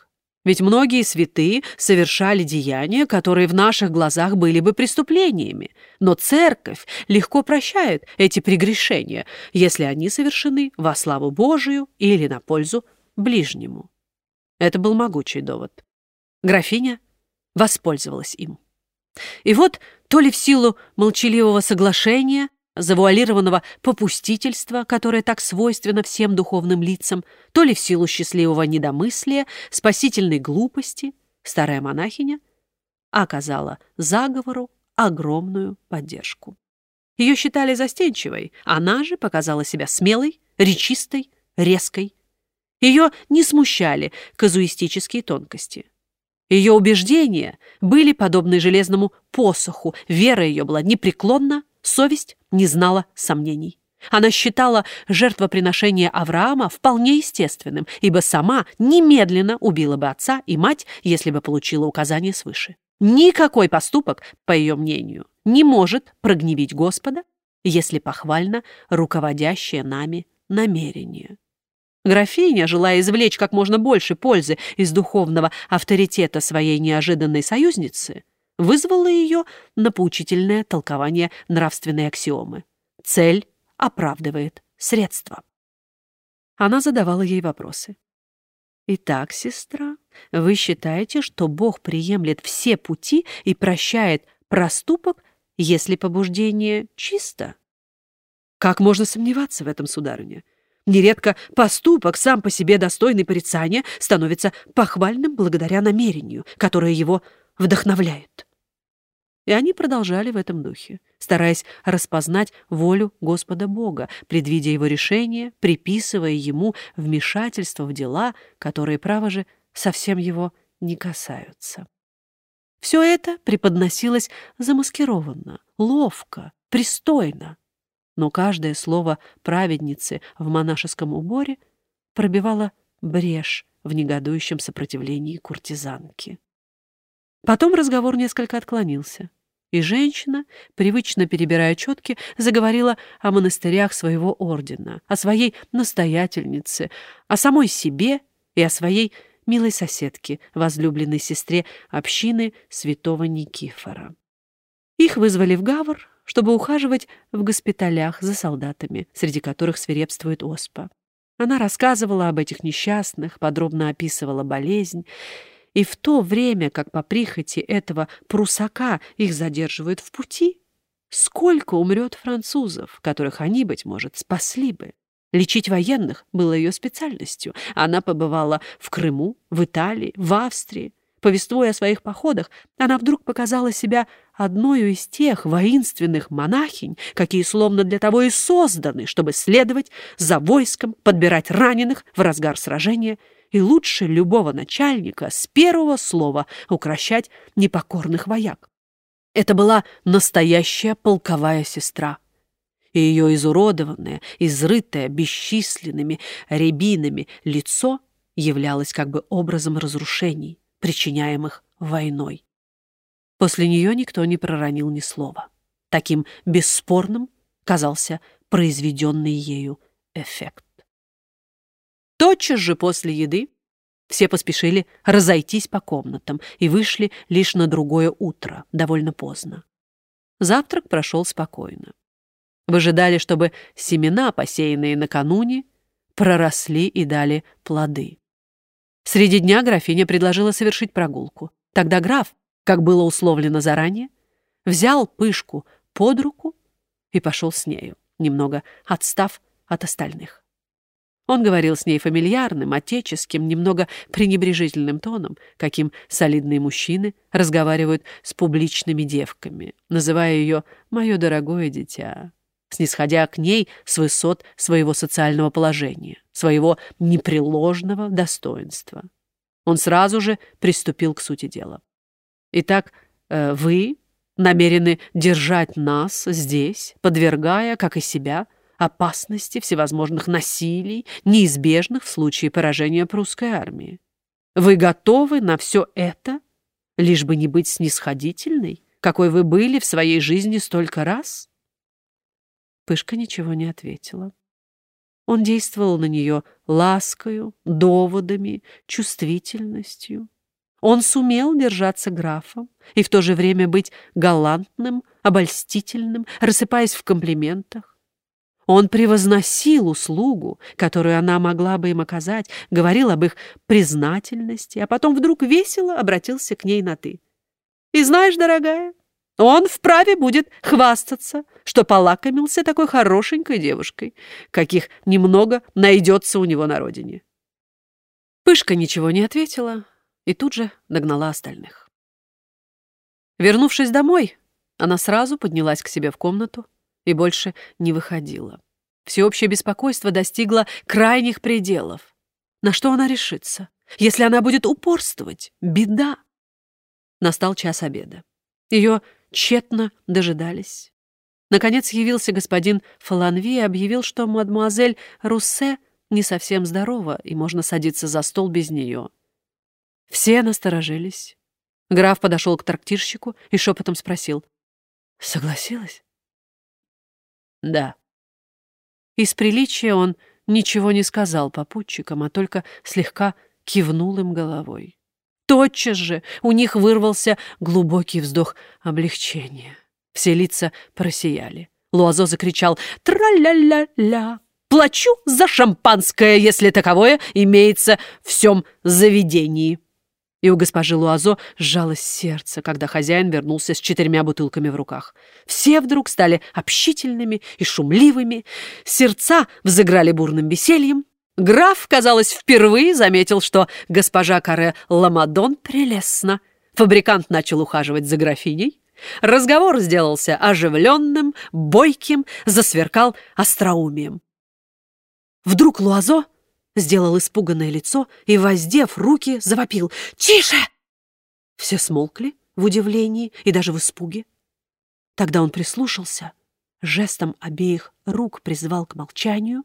Ведь многие святые совершали деяния, которые в наших глазах были бы преступлениями. Но церковь легко прощает эти прегрешения, если они совершены во славу Божию или на пользу ближнему. Это был могучий довод. Графиня воспользовалась им. И вот, то ли в силу молчаливого соглашения, завуалированного попустительства, которое так свойственно всем духовным лицам, то ли в силу счастливого недомыслия, спасительной глупости, старая монахиня оказала заговору огромную поддержку. Ее считали застенчивой, она же показала себя смелой, речистой, резкой. Ее не смущали казуистические тонкости. Ее убеждения были подобны железному посоху, вера ее была непреклонна, совесть не знала сомнений. Она считала жертвоприношение Авраама вполне естественным, ибо сама немедленно убила бы отца и мать, если бы получила указание свыше. Никакой поступок, по ее мнению, не может прогневить Господа, если похвально руководящее нами намерение. Графиня, желая извлечь как можно больше пользы из духовного авторитета своей неожиданной союзницы, вызвала ее на поучительное толкование нравственной аксиомы. Цель оправдывает средства. Она задавала ей вопросы. «Итак, сестра, вы считаете, что Бог приемлет все пути и прощает проступок, если побуждение чисто?» «Как можно сомневаться в этом, сударыня? Нередко поступок, сам по себе достойный порицания, становится похвальным благодаря намерению, которое его вдохновляет». И они продолжали в этом духе, стараясь распознать волю Господа Бога, предвидя его решение, приписывая ему вмешательство в дела, которые, право же, совсем его не касаются. Все это преподносилось замаскированно, ловко, пристойно. Но каждое слово праведницы в монашеском уборе пробивало брешь в негодующем сопротивлении куртизанки. Потом разговор несколько отклонился, и женщина, привычно перебирая четки, заговорила о монастырях своего ордена, о своей настоятельнице, о самой себе и о своей милой соседке, возлюбленной сестре общины святого Никифора. Их вызвали в Гавр, чтобы ухаживать в госпиталях за солдатами, среди которых свирепствует оспа. Она рассказывала об этих несчастных, подробно описывала болезнь, и в то время, как по прихоти этого прусака их задерживают в пути, сколько умрет французов, которых они, быть может, спасли бы. Лечить военных было ее специальностью. Она побывала в Крыму, в Италии, в Австрии. Повествуя о своих походах, она вдруг показала себя одной из тех воинственных монахинь, какие словно для того и созданы, чтобы следовать за войском, подбирать раненых в разгар сражения и лучше любого начальника с первого слова укрощать непокорных вояк. Это была настоящая полковая сестра, и ее изуродованное, изрытое бесчисленными рябинами лицо являлось как бы образом разрушений, причиняемых войной. После нее никто не проронил ни слова. Таким бесспорным казался произведенный ею эффект. Тотчас же после еды все поспешили разойтись по комнатам и вышли лишь на другое утро, довольно поздно. Завтрак прошел спокойно. Выжидали, чтобы семена, посеянные накануне, проросли и дали плоды. Среди дня графиня предложила совершить прогулку. Тогда граф, как было условлено заранее, взял Пышку под руку и пошел с нею, немного отстав от остальных. Он говорил с ней фамильярным, отеческим, немного пренебрежительным тоном, каким солидные мужчины разговаривают с публичными девками, называя ее «моё дорогое дитя», снисходя к ней с высот своего социального положения, своего непреложного достоинства. Он сразу же приступил к сути дела. «Итак, вы намерены держать нас здесь, подвергая, как и себя, опасности всевозможных насилий, неизбежных в случае поражения прусской армии. Вы готовы на все это, лишь бы не быть снисходительной, какой вы были в своей жизни столько раз?» Пышка ничего не ответила. Он действовал на нее ласкою, доводами, чувствительностью, Он сумел держаться графом и в то же время быть галантным, обольстительным, рассыпаясь в комплиментах. Он превозносил услугу, которую она могла бы им оказать, говорил об их признательности, а потом вдруг весело обратился к ней на «ты». «И знаешь, дорогая, он вправе будет хвастаться, что полакомился такой хорошенькой девушкой, каких немного найдется у него на родине». Пышка ничего не ответила и тут же догнала остальных. Вернувшись домой, она сразу поднялась к себе в комнату и больше не выходила. Всеобщее беспокойство достигло крайних пределов. На что она решится? Если она будет упорствовать, беда. Настал час обеда. Ее тщетно дожидались. Наконец явился господин Фаланви и объявил, что мадемуазель Руссе не совсем здорова, и можно садиться за стол без нее. Все насторожились. Граф подошел к трактирщику и шепотом спросил: «Согласилась?» «Да». Из приличия он ничего не сказал попутчикам, а только слегка кивнул им головой. Тотчас же у них вырвался глубокий вздох облегчения. Все лица просияли. Луазо закричал: «Тра-ля-ля-ля! Плачу за шампанское, если таковое имеется в всем заведении!» И у госпожи Луазо сжалось сердце, когда хозяин вернулся с 4 бутылками в руках. Все вдруг стали общительными и шумливыми, сердца взыграли бурным весельем. Граф, казалось, впервые заметил, что госпожа Каре Ламадон прелестна. Фабрикант начал ухаживать за графиней. Разговор сделался оживленным, бойким, засверкал остроумием. Вдруг Луазо сделал испуганное лицо и, воздев руки, завопил: «Тише!» Все смолкли в удивлении и даже в испуге. Тогда он прислушался, жестом обеих рук призвал к молчанию,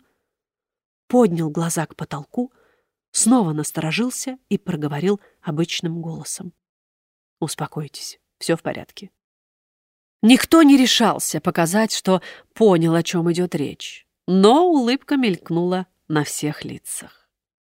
поднял глаза к потолку, снова насторожился и проговорил обычным голосом: «Успокойтесь, все в порядке». Никто не решался показать, что понял, о чем идет речь, но улыбка мелькнула на всех лицах.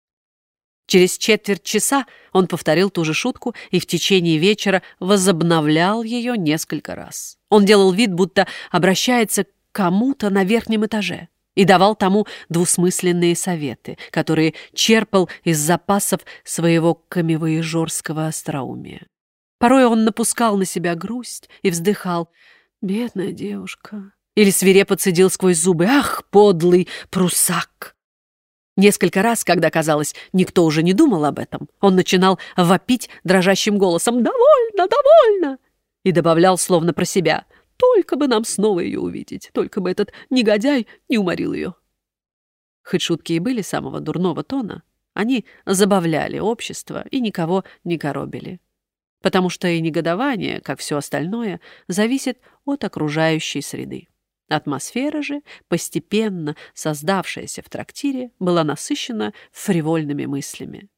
Через четверть часа он повторил ту же шутку и в течение вечера возобновлял ее несколько раз. Он делал вид, будто обращается к кому-то на верхнем этаже, и давал тому двусмысленные советы, которые черпал из запасов своего камевояжерского остроумия. Порой он напускал на себя грусть и вздыхал: «Бедная девушка», или свирепо цедил сквозь зубы: «Ах, подлый прусак!». Несколько раз, когда, казалось, никто уже не думал об этом, он начинал вопить дрожащим голосом: «Довольно, довольно!» и добавлял словно про себя: «Только бы нам снова ее увидеть, только бы этот негодяй не уморил ее». Хоть шутки и были самого дурного тона, они забавляли общество и никого не коробили, потому что и негодование, как все остальное, зависит от окружающей среды. Атмосфера же, постепенно создавшаяся в трактире, была насыщена фривольными мыслями.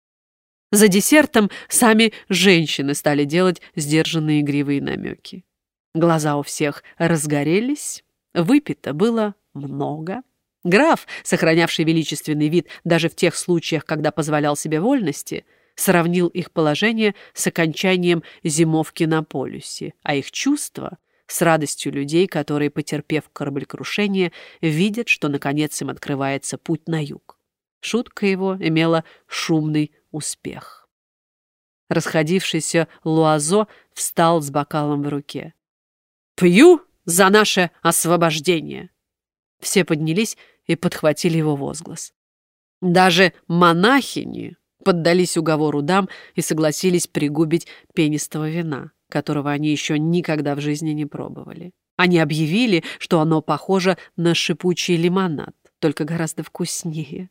За десертом сами женщины стали делать сдержанные игривые намеки. Глаза у всех разгорелись, выпито было много. Граф, сохранявший величественный вид даже в тех случаях, когда позволял себе вольности, сравнил их положение с окончанием зимовки на полюсе, а их чувства — с радостью людей, которые, потерпев кораблекрушение, видят, что, наконец, им открывается путь на юг. Шутка его имела шумный успех. Расходившийся Луазо встал с бокалом в руке. «Пью за наше освобождение!» Все поднялись и подхватили его возглас. Даже монахини поддались уговору дам и согласились пригубить пенистого вина, которого они еще никогда в жизни не пробовали. Они объявили, что оно похоже на шипучий лимонад, только гораздо вкуснее.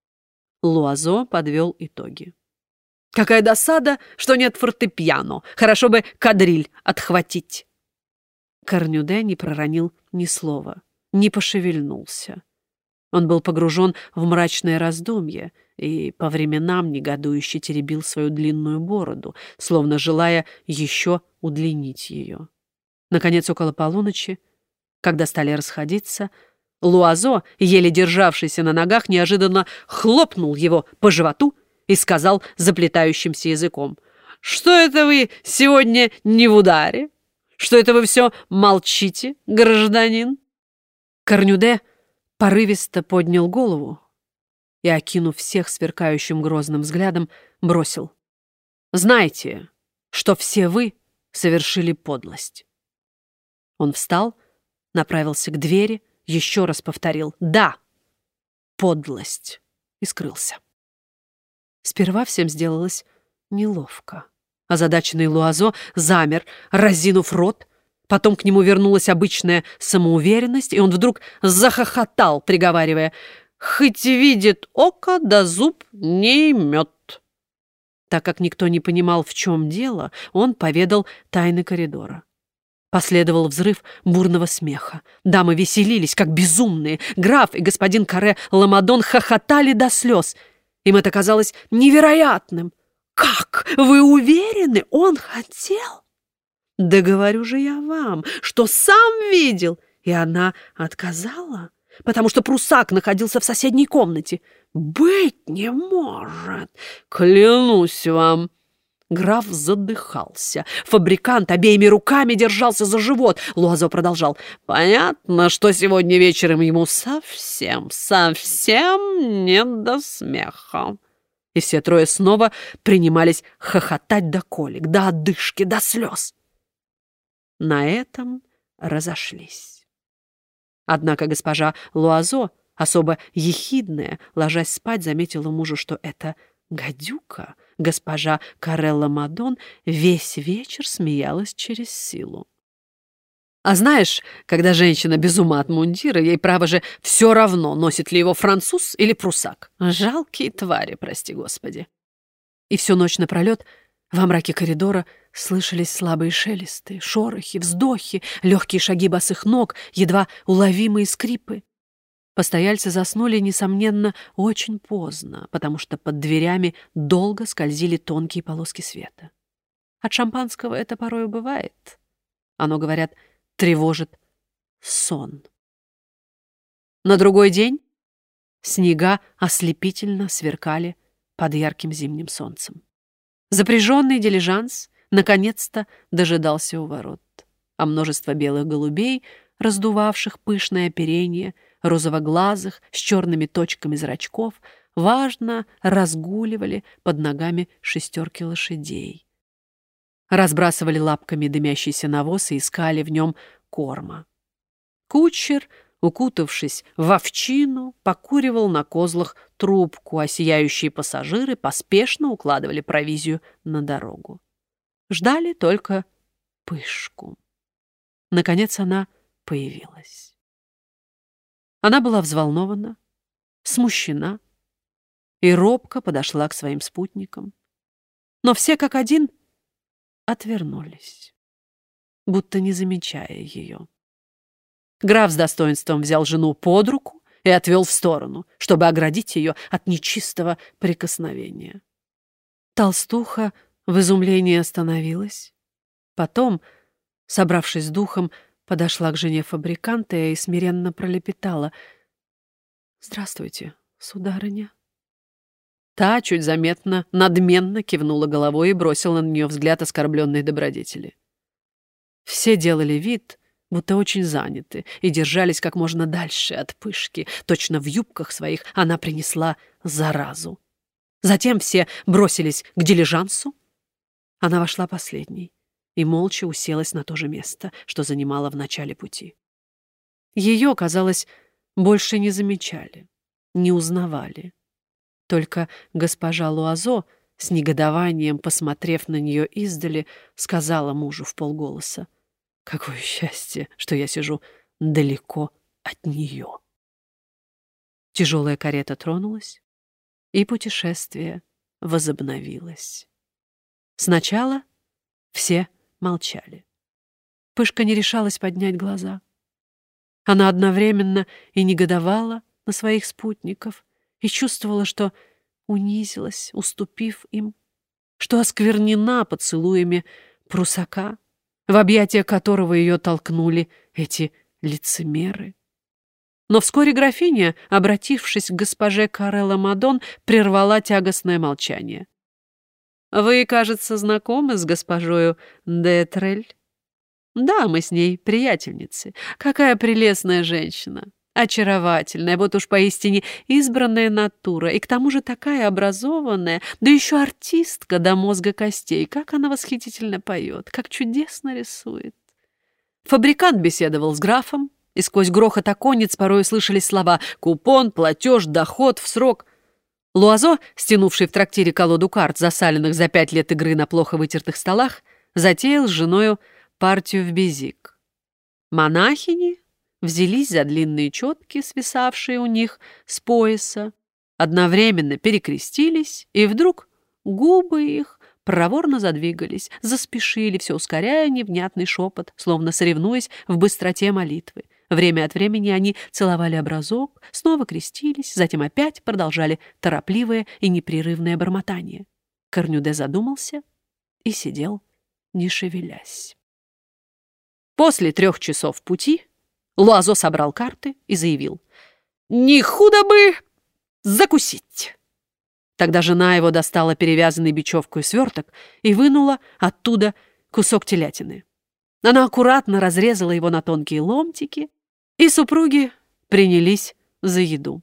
Луазо подвел итоги. «Какая досада, что нет фортепиано! Хорошо бы кадриль отхватить!» Корнюде не проронил ни слова, не пошевельнулся. Он был погружен в мрачное раздумье и по временам негодующе теребил свою длинную бороду, словно желая еще удлинить ее. Наконец, около полуночи, когда стали расходиться, Луазо, еле державшийся на ногах, неожиданно хлопнул его по животу и сказал заплетающимся языком: Что это вы сегодня не в ударе? Что это вы все молчите, гражданин?» Корнюде порывисто поднял голову и, окинув всех сверкающим грозным взглядом, бросил: «Знайте, что все вы совершили подлость». Он встал, направился к двери, еще раз повторил «Да, подлость» и скрылся. Сперва всем сделалось неловко. Озадаченный Луазо замер, разинув рот. Потом к нему вернулась обычная самоуверенность, и он вдруг захохотал, приговаривая: «Хоть видит око, да зуб не имет». Так как никто не понимал, в чем дело, он поведал тайны коридора. Последовал взрыв бурного смеха. Дамы веселились, как безумные. Граф и господин Каре Ламадон хохотали до слез. Им это казалось невероятным. «Как? Вы уверены? Он хотел?» «Да говорю же я вам, что сам видел!» И она отказала, потому что прусак находился в соседней комнате. «Быть не может! Клянусь вам!» Граф задыхался. Фабрикант обеими руками держался за живот. Луазо продолжал: «Понятно, что сегодня вечером ему совсем не до смеха». И все трое снова принимались хохотать до колик, до одышки, до слез. На этом разошлись. Однако госпожа Луазо, особо ехидная, ложась спать, заметила мужу, что эта гадюка, госпожа Каре Ламадон, весь вечер смеялась через силу. А знаешь, когда женщина без ума от мундира, ей, право же, все равно, носит ли его француз или прусак. Жалкие твари, прости господи. И всю ночь напролет во мраке коридора слышались слабые шелесты, шорохи, вздохи, легкие шаги босых ног, едва уловимые скрипы. Постояльцы заснули, несомненно, очень поздно, потому что под дверями долго скользили тонкие полоски света. От шампанского это порою бывает. Оно, говорят, тревожит сон. На другой день снега ослепительно сверкали под ярким зимним солнцем. Запряженный дилижанс наконец-то дожидался у ворот, а множество белых голубей, раздувавших пышное оперение, розовоглазых с черными точками зрачков, важно разгуливали под ногами шестерки лошадей. Разбрасывали лапками дымящийся навоз и искали в нем корма. Кучер, укутавшись в овчину, покуривал на козлах трубку, а сияющие пассажиры поспешно укладывали провизию на дорогу. Ждали только Пышку. Наконец она появилась. Она была взволнована, смущена и робко подошла к своим спутникам. Но все как один отвернулись, будто не замечая ее. Граф с достоинством взял жену под руку и отвел в сторону, чтобы оградить ее от нечистого прикосновения. Толстуха в изумлении остановилась. Потом, собравшись с духом, подошла к жене фабриканта и смиренно пролепетала: «Здравствуйте, сударыня». Та чуть заметно, надменно кивнула головой и бросила на нее взгляд оскорбленной добродетели. Все делали вид, будто очень заняты, и держались как можно дальше от Пышки. Точно в юбках своих она принесла заразу. Затем все бросились к дилижансу. Она вошла последней и молча уселась на то же место, что занимала в начале пути. Ее, казалось, больше не замечали, не узнавали. Только госпожа Луазо, с негодованием посмотрев на нее издали, сказала мужу вполголоса: «Какое счастье, что я сижу далеко от нее». Тяжелая карета тронулась, и путешествие возобновилось. Сначала все молчали. Пышка не решалась поднять глаза. Она одновременно и негодовала на своих спутников, и чувствовала, что унизилась, уступив им, что осквернена поцелуями прусака, в объятия которого ее толкнули эти лицемеры. Но вскоре графиня, обратившись к госпоже Каре Ламадон, прервала тягостное молчание. Вы, кажется, знакомы с госпожою Детрель? Да, мы с ней приятельницы. Какая прелестная женщина. Очаровательная, вот уж поистине избранная натура. И к тому же такая образованная, да еще артистка до мозга костей. Как она восхитительно поет, как чудесно рисует. Фабрикант беседовал с графом, и сквозь грохот оконниц порой слышались слова «купон», «платеж», «доход», «в срок». Луазо, стянувший в трактире колоду карт, засаленных за 5 лет игры на плохо вытертых столах, затеял с женою партию в безик. Монахини взялись за длинные четки, свисавшие у них с пояса, одновременно перекрестились, и вдруг губы их проворно задвигались, заспешили, все ускоряя невнятный шепот, словно соревнуясь в быстроте молитвы. Время от времени они целовали образок, снова крестились, затем опять продолжали торопливое и непрерывное бормотание. Корнюде задумался и сидел, не шевелясь. После 3 часов пути Луазо собрал карты и заявил: «Не худо бы закусить». Тогда жена его достала перевязанный бечевкой сверток и вынула оттуда кусок телятины. Она аккуратно разрезала его на тонкие ломтики, и супруги принялись за еду.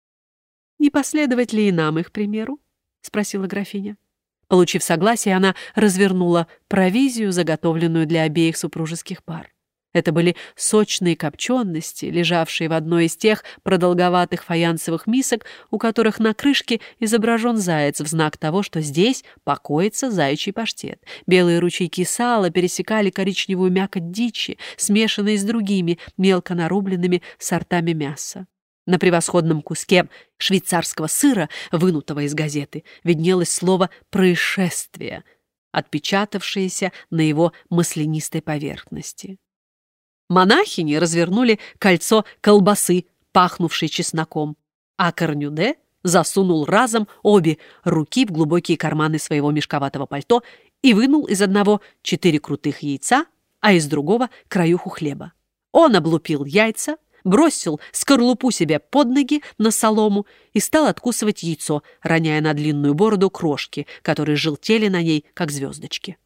«Не последовать ли и нам их примеру?» — спросила графиня. Получив согласие, она развернула провизию, заготовленную для обеих супружеских пар. Это были сочные копчености, лежавшие в одной из тех продолговатых фаянсовых мисок, у которых на крышке изображен заяц в знак того, что здесь покоится заячий паштет. Белые ручейки сала пересекали коричневую мякоть дичи, смешанной с другими мелко нарубленными сортами мяса. На превосходном куске швейцарского сыра, вынутого из газеты, виднелось слово «происшествие», отпечатавшееся на его маслянистой поверхности. Монахини развернули кольцо колбасы, пахнувшей чесноком, а Корнюде засунул разом обе руки в глубокие карманы своего мешковатого пальто и вынул из одного 4 крутых яйца, а из другого краюху хлеба. Он облупил яйца, бросил скорлупу себе под ноги на солому и стал откусывать яйцо, роняя на длинную бороду крошки, которые желтели на ней, как звездочки.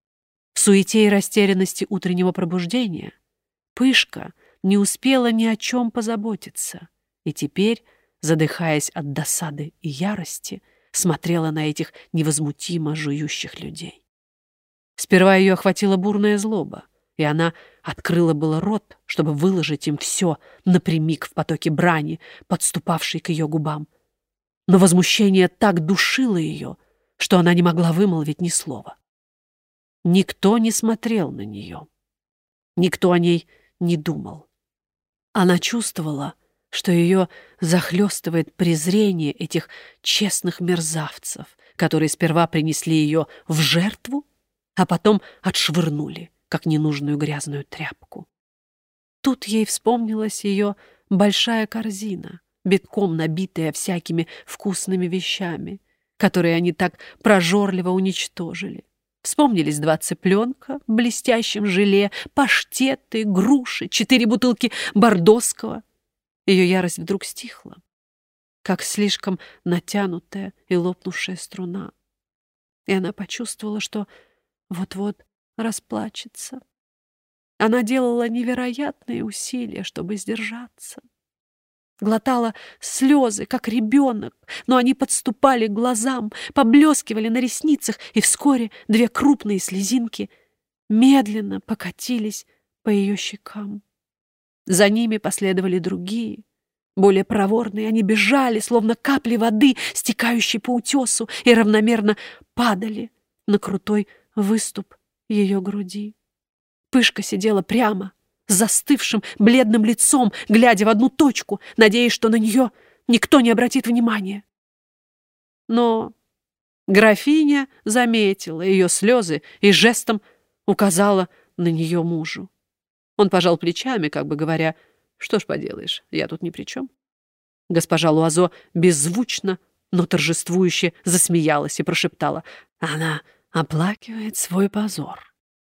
В суете и растерянности утреннего пробуждения Пышка не успела ни о чем позаботиться, и теперь, задыхаясь от досады и ярости, смотрела на этих невозмутимо жующих людей. Сперва ее охватила бурная злоба, и она открыла было рот, чтобы выложить им все напрямик в потоке брани, подступавшей к ее губам. Но возмущение так душило ее, что она не могла вымолвить ни слова. Никто не смотрел на нее. Никто о ней не думал. Она чувствовала, что ее захлестывает презрение этих честных мерзавцев, которые сперва принесли ее в жертву, а потом отшвырнули, как ненужную грязную тряпку. Тут ей вспомнилась ее большая корзина, битком набитая всякими вкусными вещами, которые они так прожорливо уничтожили. Вспомнились 2 цыпленка в блестящем желе, паштеты, груши, 4 бутылки бордоского. Ее ярость вдруг стихла, как слишком натянутая и лопнувшая струна. И она почувствовала, что вот-вот расплачется. Она делала невероятные усилия, чтобы сдержаться. Глотала слезы, как ребенок, но они подступали к глазам, поблескивали на ресницах, и вскоре 2 крупные слезинки медленно покатились по ее щекам. За ними последовали другие, более проворные. Они бежали, словно капли воды, стекающие по утесу, и равномерно падали на крутой выступ ее груди. Пышка сидела прямо, с застывшим бледным лицом, глядя в одну точку, надеясь, что на нее никто не обратит внимания. Но графиня заметила ее слезы и жестом указала на нее мужу. Он пожал плечами, как бы говоря: «Что ж поделаешь, я тут ни при чем». Госпожа Луазо беззвучно, но торжествующе засмеялась и прошептала: «Она оплакивает свой позор».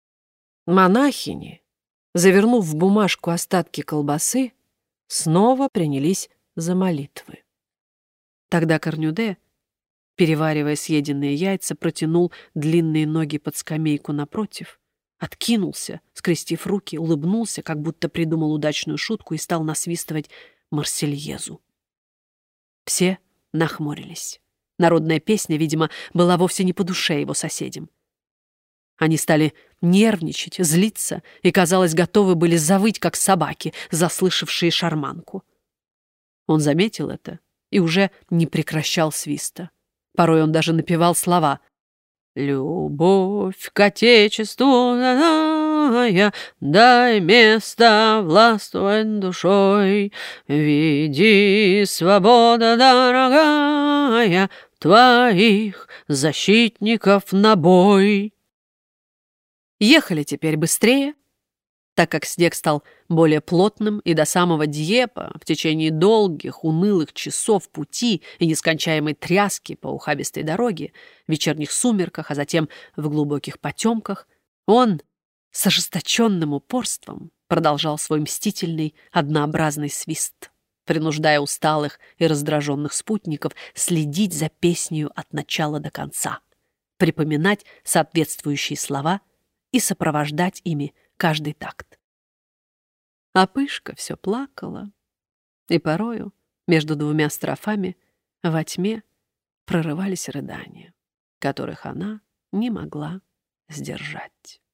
Монахини, завернув в бумажку остатки колбасы, снова принялись за молитвы. Тогда Корнюде переваривая съеденные яйца, протянул длинные ноги под скамейку напротив, откинулся, скрестив руки, улыбнулся, как будто придумал удачную шутку и стал насвистывать Марсельезу. Все нахмурились. Народная песня, видимо, была вовсе не по душе его соседям. Они стали нервничать, злиться и, казалось, готовы были завыть, как собаки, заслышавшие шарманку. Он заметил это и уже не прекращал свиста. Порой он даже напевал слова: «Любовь к отечеству данная, дай место властвовать душой, веди, свобода дорогая, твоих защитников на бой». Ехали теперь быстрее, так как снег стал более плотным, и до самого Дьепа в течение долгих, унылых часов пути и нескончаемой тряски по ухабистой дороге, в вечерних сумерках, а затем в глубоких потемках, он с ожесточенным упорством продолжал свой мстительный, однообразный свист, принуждая усталых и раздраженных спутников следить за песнею от начала до конца, припоминать соответствующие слова и сопровождать ими каждый такт. А Пышка все плакала, и порою между двумя строфами во тьме прорывались рыдания, которых она не могла сдержать.